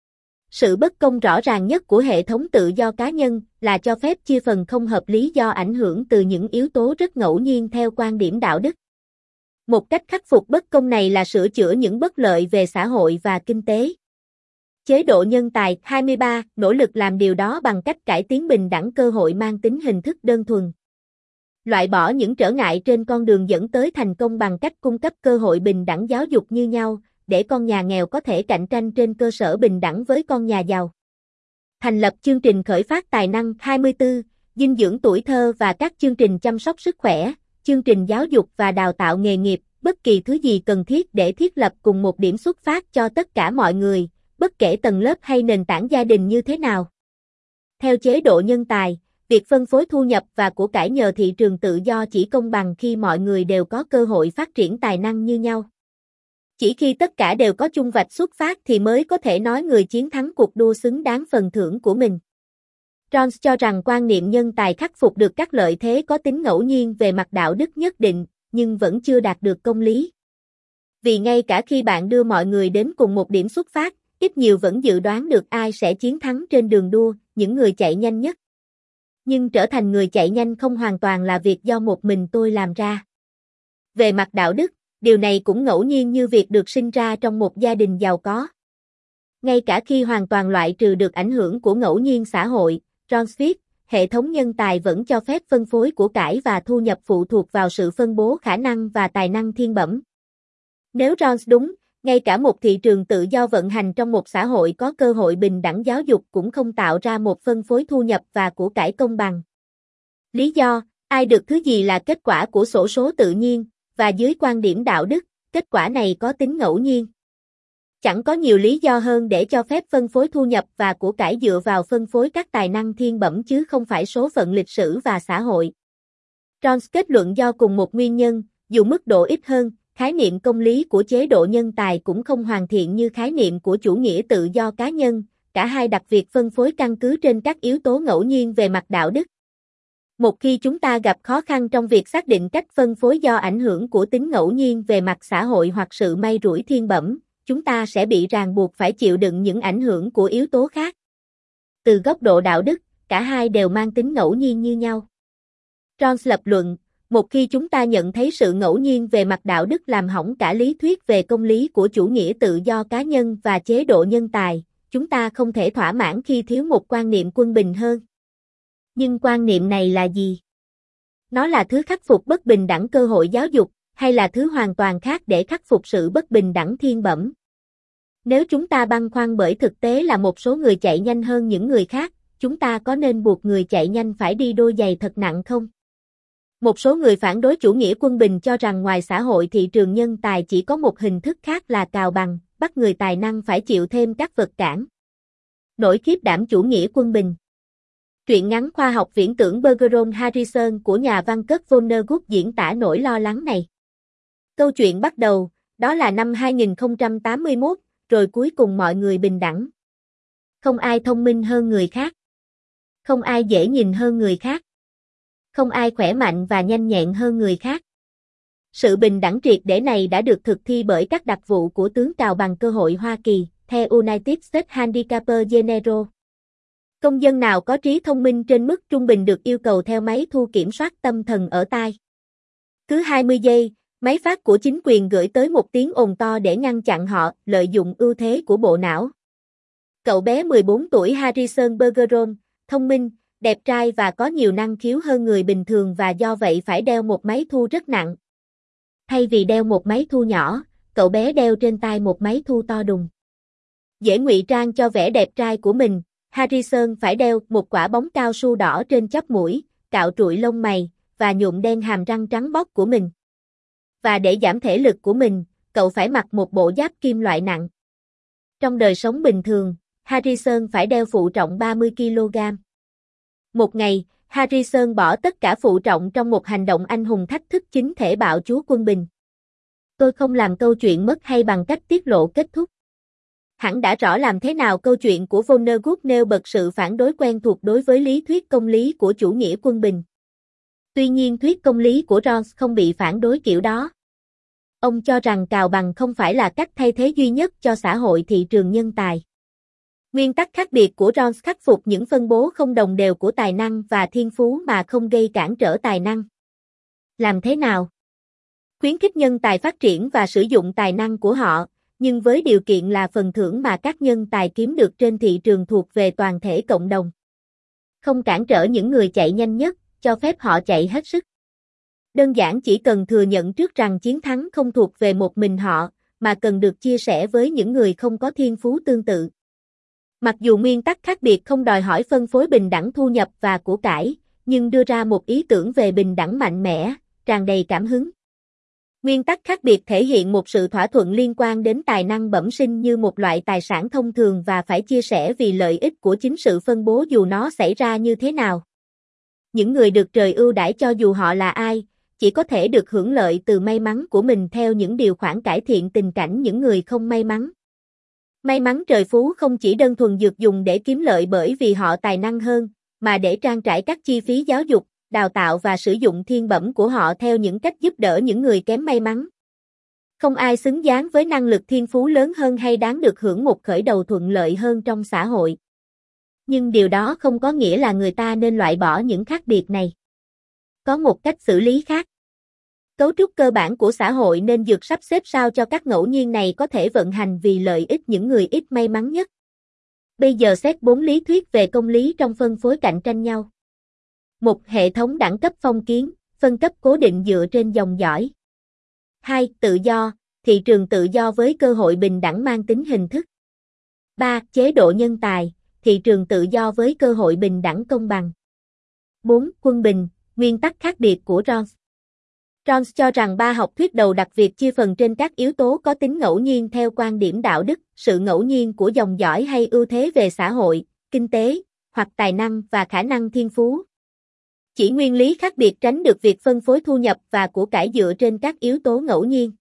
Sự bất công rõ ràng nhất của hệ thống tự do cá nhân là cho phép chia phần không hợp lý do ảnh hưởng từ những yếu tố rất ngẫu nhiên theo quan điểm đạo đức. Một cách khắc phục bất công này là sửa chữa những bất lợi về xã hội và kinh tế. Chế độ nhân tài hai mươi ba nỗ lực làm điều đó bằng cách cải tiến bình đẳng cơ hội mang tính hình thức đơn thuần. Loại bỏ những trở ngại trên con đường dẫn tới thành công bằng cách cung cấp cơ hội bình đẳng giáo dục như nhau, để con nhà nghèo có thể cạnh tranh trên cơ sở bình đẳng với con nhà giàu. Thành lập chương trình khởi phát tài năng hai mươi tư, dinh dưỡng tuổi thơ và các chương trình chăm sóc sức khỏe, chương trình giáo dục và đào tạo nghề nghiệp, bất kỳ thứ gì cần thiết để thiết lập cùng một điểm xuất phát cho tất cả mọi người, bất kể tầng lớp hay nền tảng gia đình như thế nào. Theo chế độ nhân tài, việc phân phối thu nhập và của cải nhờ thị trường tự do chỉ công bằng khi mọi người đều có cơ hội phát triển tài năng như nhau. Chỉ khi tất cả đều có chung vạch xuất phát thì mới có thể nói người chiến thắng cuộc đua xứng đáng phần thưởng của mình. Rawls cho rằng quan niệm nhân tài khắc phục được các lợi thế có tính ngẫu nhiên về mặt đạo đức nhất định, nhưng vẫn chưa đạt được công lý. Vì ngay cả khi bạn đưa mọi người đến cùng một điểm xuất phát, ít nhiều vẫn dự đoán được ai sẽ chiến thắng trên đường đua, những người chạy nhanh nhất. Nhưng trở thành người chạy nhanh không hoàn toàn là việc do một mình tôi làm ra. Về mặt đạo đức, điều này cũng ngẫu nhiên như việc được sinh ra trong một gia đình giàu có. Ngay cả khi hoàn toàn loại trừ được ảnh hưởng của ngẫu nhiên xã hội, Rawls viết, hệ thống nhân tài vẫn cho phép phân phối của cải và thu nhập phụ thuộc vào sự phân bố khả năng và tài năng thiên bẩm. Nếu Rawls đúng, ngay cả một thị trường tự do vận hành trong một xã hội có cơ hội bình đẳng giáo dục cũng không tạo ra một phân phối thu nhập và của cải công bằng. Lý do, ai được thứ gì là kết quả của xổ số tự nhiên, và dưới quan điểm đạo đức, kết quả này có tính ngẫu nhiên. Chẳng có nhiều lý do hơn để cho phép phân phối thu nhập và của cải dựa vào phân phối các tài năng thiên bẩm chứ không phải số phận lịch sử và xã hội. Rawls kết luận do cùng một nguyên nhân, dù mức độ ít hơn, khái niệm công lý của chế độ nhân tài cũng không hoàn thiện như khái niệm của chủ nghĩa tự do cá nhân, cả hai đặt việc phân phối căn cứ trên các yếu tố ngẫu nhiên về mặt đạo đức. Một khi chúng ta gặp khó khăn trong việc xác định cách phân phối do ảnh hưởng của tính ngẫu nhiên về mặt xã hội hoặc sự may rủi thiên bẩm, chúng ta sẽ bị ràng buộc phải chịu đựng những ảnh hưởng của yếu tố khác. Từ góc độ đạo đức, cả hai đều mang tính ngẫu nhiên như nhau. Rawls lập luận, một khi chúng ta nhận thấy sự ngẫu nhiên về mặt đạo đức làm hỏng cả lý thuyết về công lý của chủ nghĩa tự do cá nhân và chế độ nhân tài, chúng ta không thể thỏa mãn khi thiếu một quan niệm quân bình hơn. Nhưng quan niệm này là gì? Nó là thứ khắc phục bất bình đẳng cơ hội giáo dục, hay là thứ hoàn toàn khác để khắc phục sự bất bình đẳng thiên bẩm? Nếu chúng ta băn khoăn bởi thực tế là một số người chạy nhanh hơn những người khác, chúng ta có nên buộc người chạy nhanh phải đi đôi giày thật nặng không? Một số người phản đối chủ nghĩa quân bình cho rằng ngoài xã hội thị trường nhân tài chỉ có một hình thức khác là cào bằng, bắt người tài năng phải chịu thêm các vật cản. Nỗi khiếp đảm chủ nghĩa quân bình. Truyện ngắn khoa học viễn tưởng Bergeron Harrison của nhà văn Kurt Vonnegut diễn tả nỗi lo lắng này. Câu chuyện bắt đầu, đó là năm hai nghìn không trăm tám mươi mốt, rồi cuối cùng mọi người bình đẳng. Không ai thông minh hơn người khác. Không ai dễ nhìn hơn người khác. Không ai khỏe mạnh và nhanh nhẹn hơn người khác. Sự bình đẳng triệt để này đã được thực thi bởi các đặc vụ của tướng cào bằng cơ hội Hoa Kỳ, theo United States Handicapper General. Công dân nào có trí thông minh trên mức trung bình được yêu cầu theo máy thu kiểm soát tâm thần ở tai. Cứ hai mươi giây, máy phát của chính quyền gửi tới một tiếng ồn to để ngăn chặn họ lợi dụng ưu thế của bộ não. Cậu bé mười bốn tuổi Harrison Bergeron, thông minh, đẹp trai và có nhiều năng khiếu hơn người bình thường và do vậy phải đeo một máy thu rất nặng. Thay vì đeo một máy thu nhỏ, cậu bé đeo trên tai một máy thu to đùng. Dễ ngụy trang cho vẻ đẹp trai của mình, Harrison phải đeo một quả bóng cao su đỏ trên chóp mũi, cạo trụi lông mày, và nhuộm đen hàm răng trắng bóc của mình. Và để giảm thể lực của mình, cậu phải mặc một bộ giáp kim loại nặng. Trong đời sống bình thường, Harrison phải đeo phụ trọng ba mươi ki lô gam. Một ngày, Harrison bỏ tất cả phụ trọng trong một hành động anh hùng thách thức chính thể bạo chúa quân bình. Tôi không làm câu chuyện mất hay bằng cách tiết lộ kết thúc. Hẳn đã rõ làm thế nào câu chuyện của Vonnegut nêu bật sự phản đối quen thuộc đối với lý thuyết công lý của chủ nghĩa quân bình. Tuy nhiên thuyết công lý của Rawls không bị phản đối kiểu đó. Ông cho rằng cào bằng không phải là cách thay thế duy nhất cho xã hội thị trường nhân tài. Nguyên tắc khác biệt của Rawls khắc phục những phân bố không đồng đều của tài năng và thiên phú mà không gây cản trở tài năng. Làm thế nào? Khuyến khích nhân tài phát triển và sử dụng tài năng của họ, nhưng với điều kiện là phần thưởng mà các nhân tài kiếm được trên thị trường thuộc về toàn thể cộng đồng. Không cản trở những người chạy nhanh nhất, cho phép họ chạy hết sức. Đơn giản chỉ cần thừa nhận trước rằng chiến thắng không thuộc về một mình họ, mà cần được chia sẻ với những người không có thiên phú tương tự. Mặc dù nguyên tắc khác biệt không đòi hỏi phân phối bình đẳng thu nhập và của cải, nhưng đưa ra một ý tưởng về bình đẳng mạnh mẽ, tràn đầy cảm hứng. Nguyên tắc khác biệt thể hiện một sự thỏa thuận liên quan đến tài năng bẩm sinh như một loại tài sản thông thường và phải chia sẻ vì lợi ích của chính sự phân bố dù nó xảy ra như thế nào. Những người được trời ưu đãi cho dù họ là ai, chỉ có thể được hưởng lợi từ may mắn của mình theo những điều khoản cải thiện tình cảnh những người không may mắn. May mắn trời phú không chỉ đơn thuần dược dùng để kiếm lợi bởi vì họ tài năng hơn, mà để trang trải các chi phí giáo dục, đào tạo và sử dụng thiên bẩm của họ theo những cách giúp đỡ những người kém may mắn. Không ai xứng đáng với năng lực thiên phú lớn hơn hay đáng được hưởng một khởi đầu thuận lợi hơn trong xã hội. Nhưng điều đó không có nghĩa là người ta nên loại bỏ những khác biệt này. Có một cách xử lý khác. Cấu trúc cơ bản của xã hội nên được sắp xếp sao cho các ngẫu nhiên này có thể vận hành vì lợi ích những người ít may mắn nhất. Bây giờ xét bốn lý thuyết về công lý trong phân phối cạnh tranh nhau. Một hệ thống đẳng cấp phong kiến, phân cấp cố định dựa trên dòng dõi. Hai. Tự do, thị trường tự do với cơ hội bình đẳng mang tính hình thức. Ba. Chế độ nhân tài, thị trường tự do với cơ hội bình đẳng công bằng. Bốn. Quân bình, nguyên tắc khác biệt của Rawls. Rawls cho rằng ba học thuyết đầu đặt việc chia phần trên các yếu tố có tính ngẫu nhiên theo quan điểm đạo đức, sự ngẫu nhiên của dòng dõi hay ưu thế về xã hội, kinh tế, hoặc tài năng và khả năng thiên phú. Chỉ nguyên lý khác biệt tránh được việc phân phối thu nhập và của cải dựa trên các yếu tố ngẫu nhiên.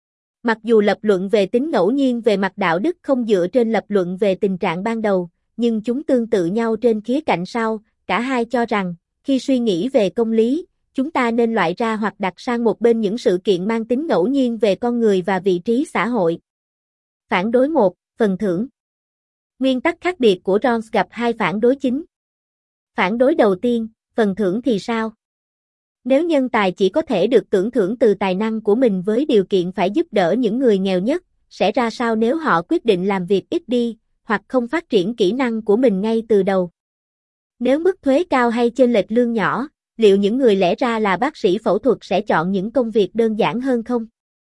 Mặc dù lập luận về tính ngẫu nhiên về mặt đạo đức không dựa trên lập luận về tình trạng ban đầu, nhưng chúng tương tự nhau trên khía cạnh sau, cả hai cho rằng, khi suy nghĩ về công lý, chúng ta nên loại ra hoặc đặt sang một bên những sự kiện mang tính ngẫu nhiên về con người và vị trí xã hội. Phản đối một, phần thưởng. Nguyên tắc khác biệt của Rawls gặp hai phản đối chính. Phản đối đầu tiên, phần thưởng thì sao? Nếu nhân tài chỉ có thể được tưởng thưởng từ tài năng của mình với điều kiện phải giúp đỡ những người nghèo nhất, sẽ ra sao nếu họ quyết định làm việc ít đi, hoặc không phát triển kỹ năng của mình ngay từ đầu? Nếu mức thuế cao hay chênh lệch lương nhỏ, liệu những người lẽ ra là bác sĩ phẫu thuật sẽ chọn những công việc đơn giản hơn không?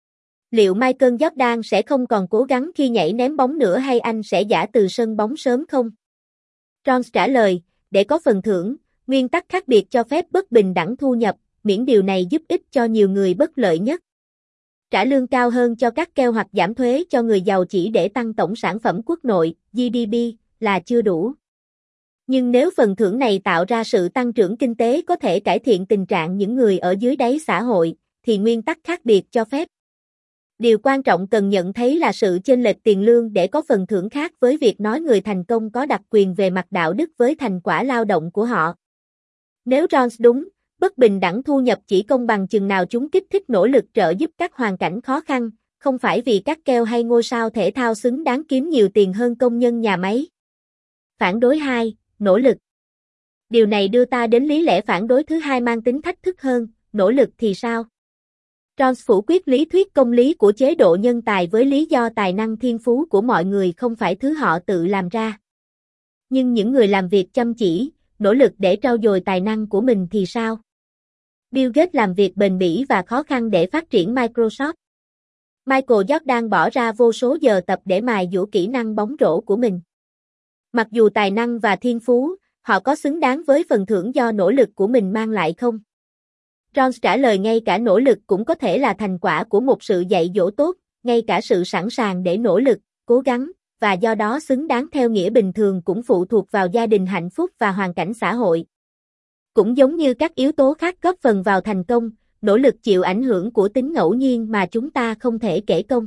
Liệu Michael Jordan sẽ không còn cố gắng khi nhảy ném bóng nữa hay anh sẽ giã từ sân bóng sớm không? Rawls trả lời, để có phần thưởng, nguyên tắc khác biệt cho phép bất bình đẳng thu nhập, miễn điều này giúp ích cho nhiều người bất lợi nhất. Trả lương cao hơn cho các keo hoặc giảm thuế cho người giàu chỉ để tăng tổng sản phẩm quốc nội, G D P, là chưa đủ. Nhưng nếu phần thưởng này tạo ra sự tăng trưởng kinh tế có thể cải thiện tình trạng những người ở dưới đáy xã hội, thì nguyên tắc khác biệt cho phép. Điều quan trọng cần nhận thấy là sự chênh lệch tiền lương để có phần thưởng khác với việc nói người thành công có đặc quyền về mặt đạo đức với thành quả lao động của họ. Nếu Rawls đúng, bất bình đẳng thu nhập chỉ công bằng chừng nào chúng kích thích nỗ lực trợ giúp các hoàn cảnh khó khăn, không phải vì các keo hay ngôi sao thể thao xứng đáng kiếm nhiều tiền hơn công nhân nhà máy. Phản đối hai, nỗ lực. Điều này đưa ta đến lý lẽ phản đối thứ hai mang tính thách thức hơn, nỗ lực thì sao? Rawls phủ quyết lý thuyết công lý của chế độ nhân tài với lý do tài năng thiên phú của mọi người không phải thứ họ tự làm ra. Nhưng những người làm việc chăm chỉ, nỗ lực để trau dồi tài năng của mình thì sao? Bill Gates làm việc bền bỉ và khó khăn để phát triển Microsoft. Michael Jordan bỏ ra vô số giờ tập để mài dũa kỹ năng bóng rổ của mình. Mặc dù tài năng và thiên phú, họ có xứng đáng với phần thưởng do nỗ lực của mình mang lại không? Jones trả lời ngay cả nỗ lực cũng có thể là thành quả của một sự dạy dỗ tốt, ngay cả sự sẵn sàng để nỗ lực, cố gắng, và do đó xứng đáng theo nghĩa bình thường cũng phụ thuộc vào gia đình hạnh phúc và hoàn cảnh xã hội. Cũng giống như các yếu tố khác góp phần vào thành công, nỗ lực chịu ảnh hưởng của tính ngẫu nhiên mà chúng ta không thể kể công.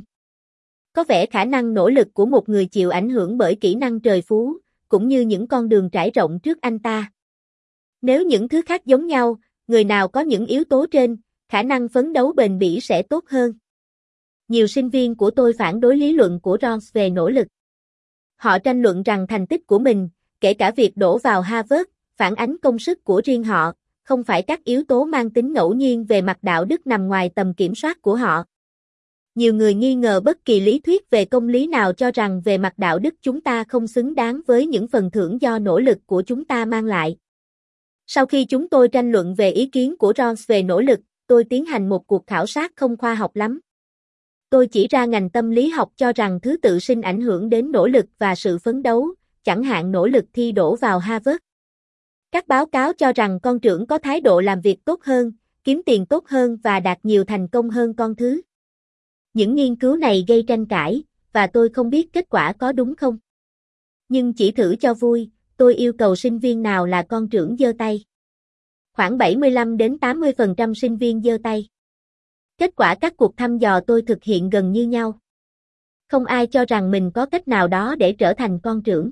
Có vẻ khả năng nỗ lực của một người chịu ảnh hưởng bởi kỹ năng trời phú, cũng như những con đường trải rộng trước anh ta. Nếu những thứ khác giống nhau, người nào có những yếu tố trên, khả năng phấn đấu bền bỉ sẽ tốt hơn. Nhiều sinh viên của tôi phản đối lý luận của Jones về nỗ lực. Họ tranh luận rằng thành tích của mình, kể cả việc đổ vào Harvard, phản ánh công sức của riêng họ, không phải các yếu tố mang tính ngẫu nhiên về mặt đạo đức nằm ngoài tầm kiểm soát của họ. Nhiều người nghi ngờ bất kỳ lý thuyết về công lý nào cho rằng về mặt đạo đức chúng ta không xứng đáng với những phần thưởng do nỗ lực của chúng ta mang lại. Sau khi chúng tôi tranh luận về ý kiến của Jones về nỗ lực, tôi tiến hành một cuộc khảo sát không khoa học lắm. Tôi chỉ ra ngành tâm lý học cho rằng thứ tự sinh ảnh hưởng đến nỗ lực và sự phấn đấu, chẳng hạn nỗ lực thi đỗ vào Harvard. Các báo cáo cho rằng con trưởng có thái độ làm việc tốt hơn, kiếm tiền tốt hơn và đạt nhiều thành công hơn con thứ. Những nghiên cứu này gây tranh cãi, và tôi không biết kết quả có đúng không. Nhưng chỉ thử cho vui, tôi yêu cầu sinh viên nào là con trưởng giơ tay. Khoảng bảy mươi lăm đến tám mươi phần trăm sinh viên giơ tay. Kết quả các cuộc thăm dò tôi thực hiện gần như nhau. Không ai cho rằng mình có cách nào đó để trở thành con trưởng.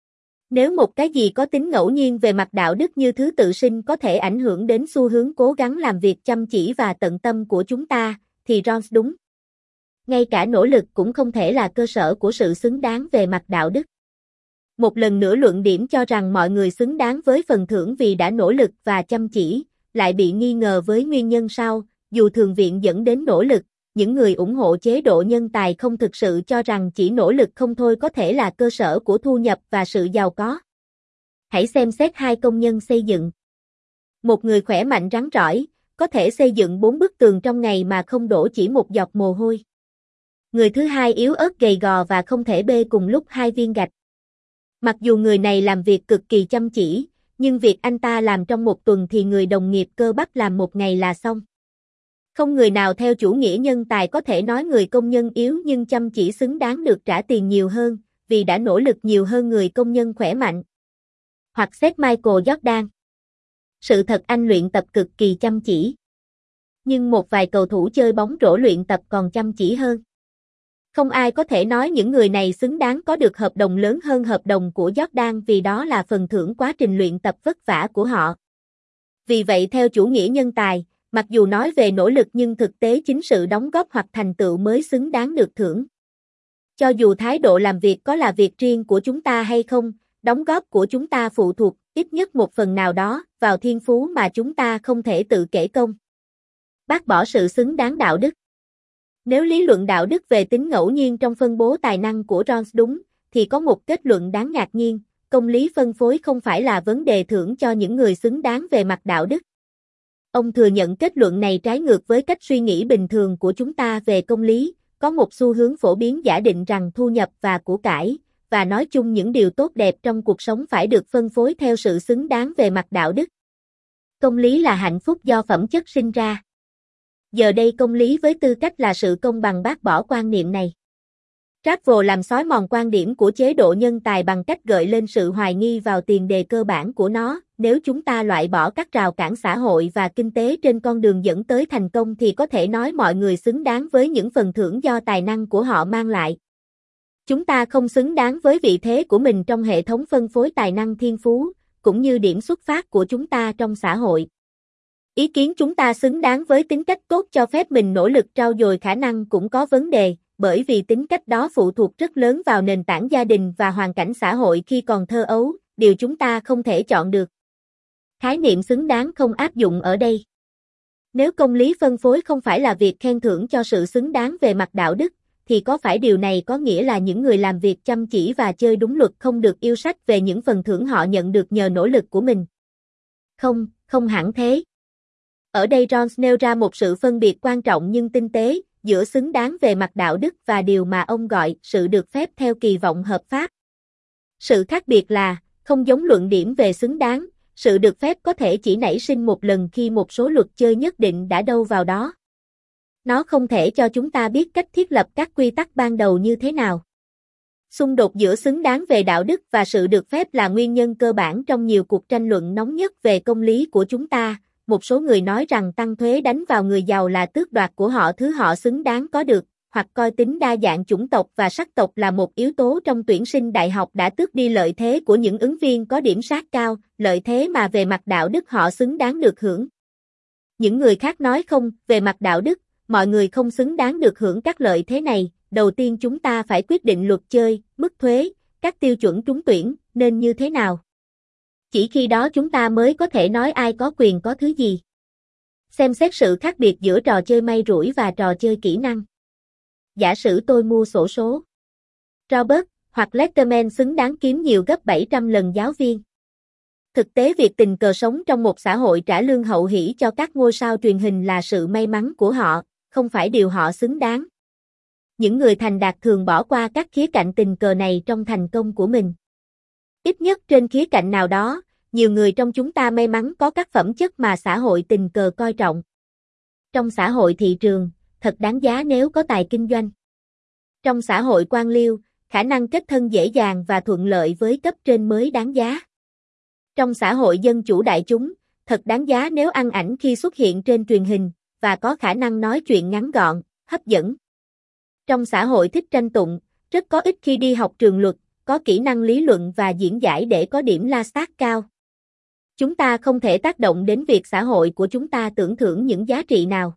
Nếu một cái gì có tính ngẫu nhiên về mặt đạo đức như thứ tự sinh có thể ảnh hưởng đến xu hướng cố gắng làm việc chăm chỉ và tận tâm của chúng ta, thì Jones đúng. Ngay cả nỗ lực cũng không thể là cơ sở của sự xứng đáng về mặt đạo đức. Một lần nữa luận điểm cho rằng mọi người xứng đáng với phần thưởng vì đã nỗ lực và chăm chỉ, lại bị nghi ngờ với nguyên nhân sau, dù thường viện dẫn đến nỗ lực, những người ủng hộ chế độ nhân tài không thực sự cho rằng chỉ nỗ lực không thôi có thể là cơ sở của thu nhập và sự giàu có. Hãy xem xét hai công nhân xây dựng. Một người khỏe mạnh rắn rỏi, có thể xây dựng bốn bức tường trong ngày mà không đổ chỉ một giọt mồ hôi. Người thứ hai yếu ớt gầy gò và không thể bê cùng lúc hai viên gạch. Mặc dù người này làm việc cực kỳ chăm chỉ, nhưng việc anh ta làm trong một tuần thì người đồng nghiệp cơ bắp làm một ngày là xong. Không người nào theo chủ nghĩa nhân tài có thể nói người công nhân yếu nhưng chăm chỉ xứng đáng được trả tiền nhiều hơn, vì đã nỗ lực nhiều hơn người công nhân khỏe mạnh. Hoặc xét Michael Jordan. Sự thật anh luyện tập cực kỳ chăm chỉ. Nhưng một vài cầu thủ chơi bóng rổ luyện tập còn chăm chỉ hơn. Không ai có thể nói những người này xứng đáng có được hợp đồng lớn hơn hợp đồng của Jordan vì đó là phần thưởng quá trình luyện tập vất vả của họ. Vì vậy theo chủ nghĩa nhân tài, mặc dù nói về nỗ lực nhưng thực tế chính sự đóng góp hoặc thành tựu mới xứng đáng được thưởng. Cho dù thái độ làm việc có là việc riêng của chúng ta hay không, đóng góp của chúng ta phụ thuộc, ít nhất một phần nào đó, vào thiên phú mà chúng ta không thể tự kể công. Bác bỏ sự xứng đáng đạo đức. Nếu lý luận đạo đức về tính ngẫu nhiên trong phân bố tài năng của Jones đúng, thì có một kết luận đáng ngạc nhiên, công lý phân phối không phải là vấn đề thưởng cho những người xứng đáng về mặt đạo đức. Ông thừa nhận kết luận này trái ngược với cách suy nghĩ bình thường của chúng ta về công lý, có một xu hướng phổ biến giả định rằng thu nhập và của cải, và nói chung những điều tốt đẹp trong cuộc sống phải được phân phối theo sự xứng đáng về mặt đạo đức. Công lý là hạnh phúc do phẩm chất sinh ra. Giờ đây công lý với tư cách là sự công bằng bác bỏ quan niệm này. Travell làm xói mòn quan điểm của chế độ nhân tài bằng cách gợi lên sự hoài nghi vào tiền đề cơ bản của nó. Nếu chúng ta loại bỏ các rào cản xã hội và kinh tế trên con đường dẫn tới thành công thì có thể nói mọi người xứng đáng với những phần thưởng do tài năng của họ mang lại. Chúng ta không xứng đáng với vị thế của mình trong hệ thống phân phối tài năng thiên phú, cũng như điểm xuất phát của chúng ta trong xã hội. Ý kiến chúng ta xứng đáng với tính cách tốt cho phép mình nỗ lực trau dồi khả năng cũng có vấn đề, bởi vì tính cách đó phụ thuộc rất lớn vào nền tảng gia đình và hoàn cảnh xã hội khi còn thơ ấu, điều chúng ta không thể chọn được. Khái niệm xứng đáng không áp dụng ở đây. Nếu công lý phân phối không phải là việc khen thưởng cho sự xứng đáng về mặt đạo đức, thì có phải điều này có nghĩa là những người làm việc chăm chỉ và chơi đúng luật không được yêu sách về những phần thưởng họ nhận được nhờ nỗ lực của mình? Không, không hẳn thế. Ở đây Jones nêu ra một sự phân biệt quan trọng nhưng tinh tế, giữa xứng đáng về mặt đạo đức và điều mà ông gọi sự được phép theo kỳ vọng hợp pháp. Sự khác biệt là, Không giống luận điểm về xứng đáng, sự được phép có thể chỉ nảy sinh một lần khi một số luật chơi nhất định đã đâu vào đó. Nó không thể cho chúng ta biết cách thiết lập các quy tắc ban đầu như thế nào. Xung đột giữa xứng đáng về đạo đức và sự được phép là nguyên nhân cơ bản trong nhiều cuộc tranh luận nóng nhất về công lý của chúng ta. Một số người nói rằng tăng thuế đánh vào người giàu là tước đoạt của họ thứ họ xứng đáng có được, hoặc coi tính đa dạng chủng tộc và sắc tộc là một yếu tố trong tuyển sinh đại học đã tước đi lợi thế của những ứng viên có điểm sát cao, lợi thế mà về mặt đạo đức họ xứng đáng được hưởng. Những người khác nói không, về mặt đạo đức, mọi người không xứng đáng được hưởng các lợi thế này. Đầu tiên chúng ta phải quyết định luật chơi, mức thuế, các tiêu chuẩn trúng tuyển, nên như thế nào. Chỉ khi đó chúng ta mới có thể nói ai có quyền có thứ gì. Xem xét sự khác biệt giữa trò chơi may rủi và trò chơi kỹ năng. Giả sử tôi mua xổ số. Robert hoặc Letterman xứng đáng kiếm nhiều gấp bảy trăm lần giáo viên. Thực tế việc tình cờ sống trong một xã hội trả lương hậu hỷ cho các ngôi sao truyền hình là sự may mắn của họ, không phải điều họ xứng đáng. Những người thành đạt thường bỏ qua các khía cạnh tình cờ này trong thành công của mình. Ít nhất trên khía cạnh nào đó, nhiều người trong chúng ta may mắn có các phẩm chất mà xã hội tình cờ coi trọng. Trong xã hội thị trường, thật đáng giá nếu có tài kinh doanh. Trong xã hội quan liêu, khả năng kết thân dễ dàng và thuận lợi với cấp trên mới đáng giá. Trong xã hội dân chủ đại chúng, thật đáng giá nếu ăn ảnh khi xuất hiện trên truyền hình, và có khả năng nói chuyện ngắn gọn, hấp dẫn. Trong xã hội thích tranh tụng, rất có ít khi đi học trường luật, có kỹ năng lý luận và diễn giải để có điểm la sát cao. Chúng ta không thể tác động đến việc xã hội của chúng ta tưởng thưởng những giá trị nào.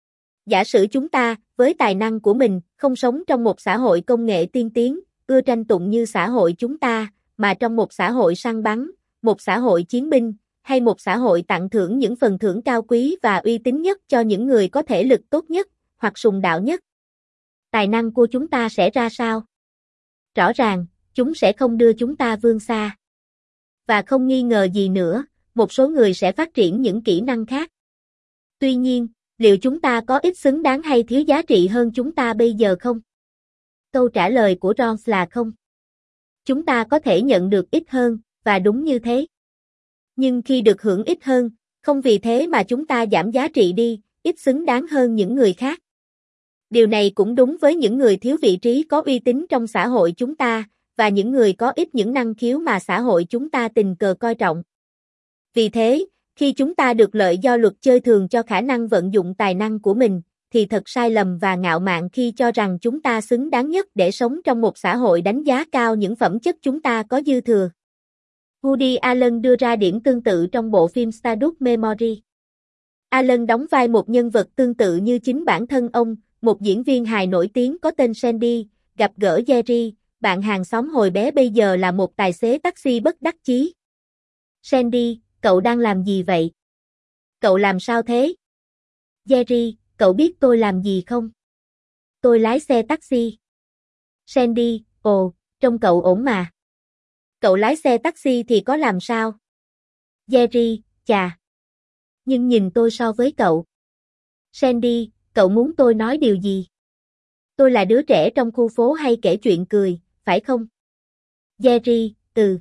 Giả sử chúng ta, với tài năng của mình, không sống trong một xã hội công nghệ tiên tiến, ưa tranh tụng như xã hội chúng ta, mà trong một xã hội săn bắn, một xã hội chiến binh, hay một xã hội tặng thưởng những phần thưởng cao quý và uy tín nhất cho những người có thể lực tốt nhất, hoặc sùng đạo nhất. Tài năng của chúng ta sẽ ra sao? Rõ ràng, chúng sẽ không đưa chúng ta vươn xa. Và không nghi ngờ gì nữa, một số người sẽ phát triển những kỹ năng khác. Tuy nhiên, liệu chúng ta có ít xứng đáng hay thiếu giá trị hơn chúng ta bây giờ không? Câu trả lời của Rawls là không. Chúng ta có thể nhận được ít hơn, và đúng như thế. Nhưng khi được hưởng ít hơn, không vì thế mà chúng ta giảm giá trị đi, ít xứng đáng hơn những người khác. Điều này cũng đúng với những người thiếu vị trí có uy tín trong xã hội chúng ta, và những người có ít những năng khiếu mà xã hội chúng ta tình cờ coi trọng. Vì thế, khi chúng ta được lợi do luật chơi thường cho khả năng vận dụng tài năng của mình, thì thật sai lầm và ngạo mạn khi cho rằng chúng ta xứng đáng nhất để sống trong một xã hội đánh giá cao những phẩm chất chúng ta có dư thừa. Woody Allen đưa ra điểm tương tự trong bộ phim Stardust Memory. Allen đóng vai một nhân vật tương tự như chính bản thân ông, một diễn viên hài nổi tiếng có tên Sandy, gặp gỡ Jerry, bạn hàng xóm hồi bé bây giờ là một tài xế taxi bất đắc chí. Sandy, cậu đang làm gì vậy? Cậu làm sao thế? Jerry, cậu biết tôi làm gì không? Tôi lái xe taxi. Sandy, ồ, trông cậu ổn mà. Cậu lái xe taxi thì có làm sao? Jerry, chà. Nhưng nhìn tôi so với cậu. Sandy, cậu muốn tôi nói điều gì? Tôi là đứa trẻ trong khu phố hay kể chuyện cười, phải không? Jerry, ừ.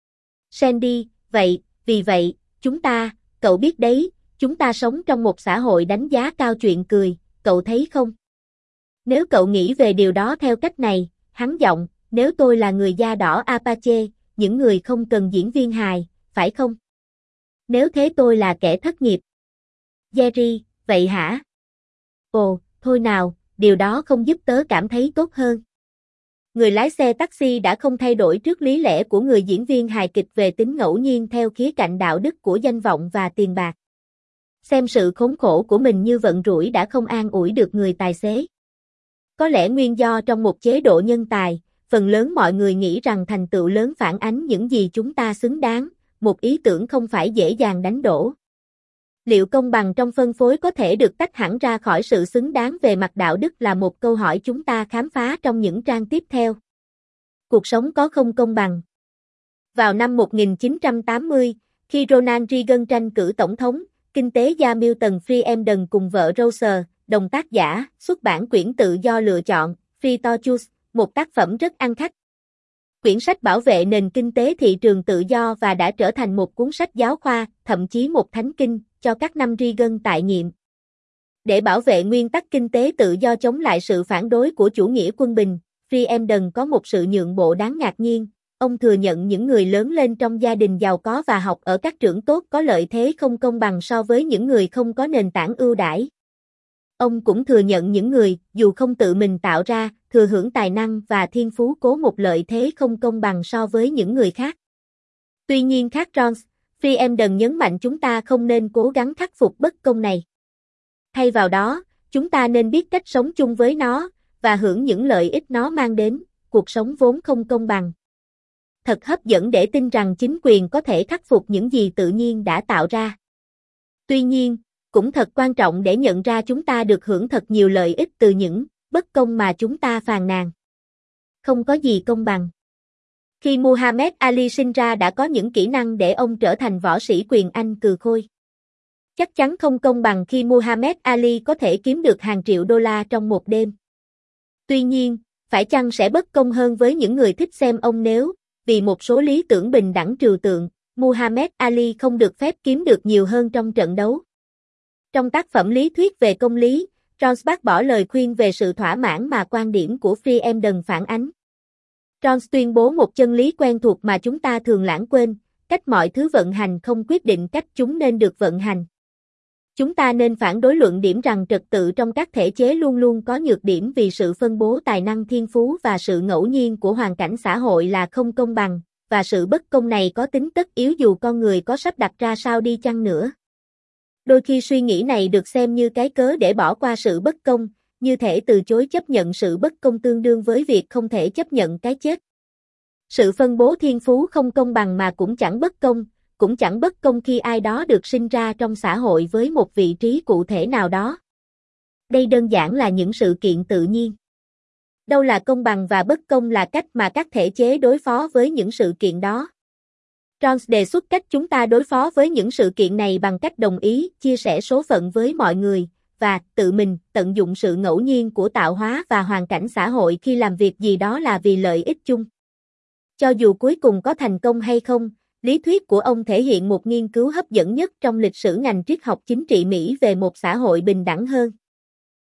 Sandy, vậy, vì vậy, chúng ta, cậu biết đấy, chúng ta sống trong một xã hội đánh giá cao chuyện cười, cậu thấy không? Nếu cậu nghĩ về điều đó theo cách này, hắn giọng, nếu tôi là người da đỏ Apache, những người không cần diễn viên hài, phải không? Nếu thế tôi là kẻ thất nghiệp. Jerry, vậy hả? Ồ, thôi nào, điều đó không giúp tớ cảm thấy tốt hơn. Người lái xe taxi đã không thay đổi trước lý lẽ của người diễn viên hài kịch về tính ngẫu nhiên theo khía cạnh đạo đức của danh vọng và tiền bạc. Xem sự khốn khổ của mình như vận rủi đã không an ủi được người tài xế. Có lẽ nguyên do trong một chế độ nhân tài, phần lớn mọi người nghĩ rằng thành tựu lớn phản ánh những gì chúng ta xứng đáng, một ý tưởng không phải dễ dàng đánh đổ. Liệu công bằng trong phân phối có thể được tách hẳn ra khỏi sự xứng đáng về mặt đạo đức là một câu hỏi chúng ta khám phá trong những trang tiếp theo. Cuộc sống có không công bằng? Vào năm một nghìn chín trăm tám mươi, khi Ronald Reagan tranh cử tổng thống, kinh tế gia Milton Friedman cùng vợ Rose, đồng tác giả, xuất bản quyển tự do lựa chọn, Free to Choose, một tác phẩm rất ăn khách. Quyển sách bảo vệ nền kinh tế thị trường tự do và đã trở thành một cuốn sách giáo khoa, thậm chí một thánh kinh, cho các năm Reagan tại nhiệm. Để bảo vệ nguyên tắc kinh tế tự do chống lại sự phản đối của chủ nghĩa quân bình, Friedman có một sự nhượng bộ đáng ngạc nhiên. Ông thừa nhận những người lớn lên trong gia đình giàu có và học ở các trường tốt có lợi thế không công bằng so với những người không có nền tảng ưu đãi. Ông cũng thừa nhận những người, dù không tự mình tạo ra, thừa hưởng tài năng và thiên phú cố một lợi thế không công bằng so với những người khác. Tuy nhiên khác Rawls, Friedman nhấn mạnh chúng ta không nên cố gắng khắc phục bất công này. Thay vào đó, chúng ta nên biết cách sống chung với nó, và hưởng những lợi ích nó mang đến, cuộc sống vốn không công bằng. Thật hấp dẫn để tin rằng chính quyền có thể khắc phục những gì tự nhiên đã tạo ra. Tuy nhiên, cũng thật quan trọng để nhận ra chúng ta được hưởng thật nhiều lợi ích từ những bất công mà chúng ta phàn nàn. Không có gì công bằng. Khi Muhammad Ali sinh ra đã có những kỹ năng để ông trở thành võ sĩ quyền Anh cừ khôi. Chắc chắn không công bằng khi Muhammad Ali có thể kiếm được hàng triệu đô la trong một đêm. Tuy nhiên, phải chăng sẽ bất công hơn với những người thích xem ông nếu, vì một số lý tưởng bình đẳng trừu tượng, Muhammad Ali không được phép kiếm được nhiều hơn trong trận đấu. Trong tác phẩm lý thuyết về công lý, Rawls bác bỏ lời khuyên về sự thỏa mãn mà quan điểm của Friedman phản ánh. Rawls tuyên bố một chân lý quen thuộc mà chúng ta thường lãng quên, cách mọi thứ vận hành không quyết định cách chúng nên được vận hành. Chúng ta nên phản đối luận điểm rằng trật tự trong các thể chế luôn luôn có nhược điểm vì sự phân bố tài năng thiên phú và sự ngẫu nhiên của hoàn cảnh xã hội là không công bằng, và sự bất công này có tính tất yếu dù con người có sắp đặt ra sao đi chăng nữa. Đôi khi suy nghĩ này được xem như cái cớ để bỏ qua sự bất công, như thể từ chối chấp nhận sự bất công tương đương với việc không thể chấp nhận cái chết. Sự phân bố thiên phú không công bằng mà cũng chẳng bất công, cũng chẳng bất công khi ai đó được sinh ra trong xã hội với một vị trí cụ thể nào đó. Đây đơn giản là những sự kiện tự nhiên. Đâu là công bằng và bất công là cách mà các thể chế đối phó với những sự kiện đó. Rawls đề xuất cách chúng ta đối phó với những sự kiện này bằng cách đồng ý, chia sẻ số phận với mọi người, và tự mình tận dụng sự ngẫu nhiên của tạo hóa và hoàn cảnh xã hội khi làm việc gì đó là vì lợi ích chung. Cho dù cuối cùng có thành công hay không, lý thuyết của ông thể hiện một nghiên cứu hấp dẫn nhất trong lịch sử ngành triết học chính trị Mỹ về một xã hội bình đẳng hơn.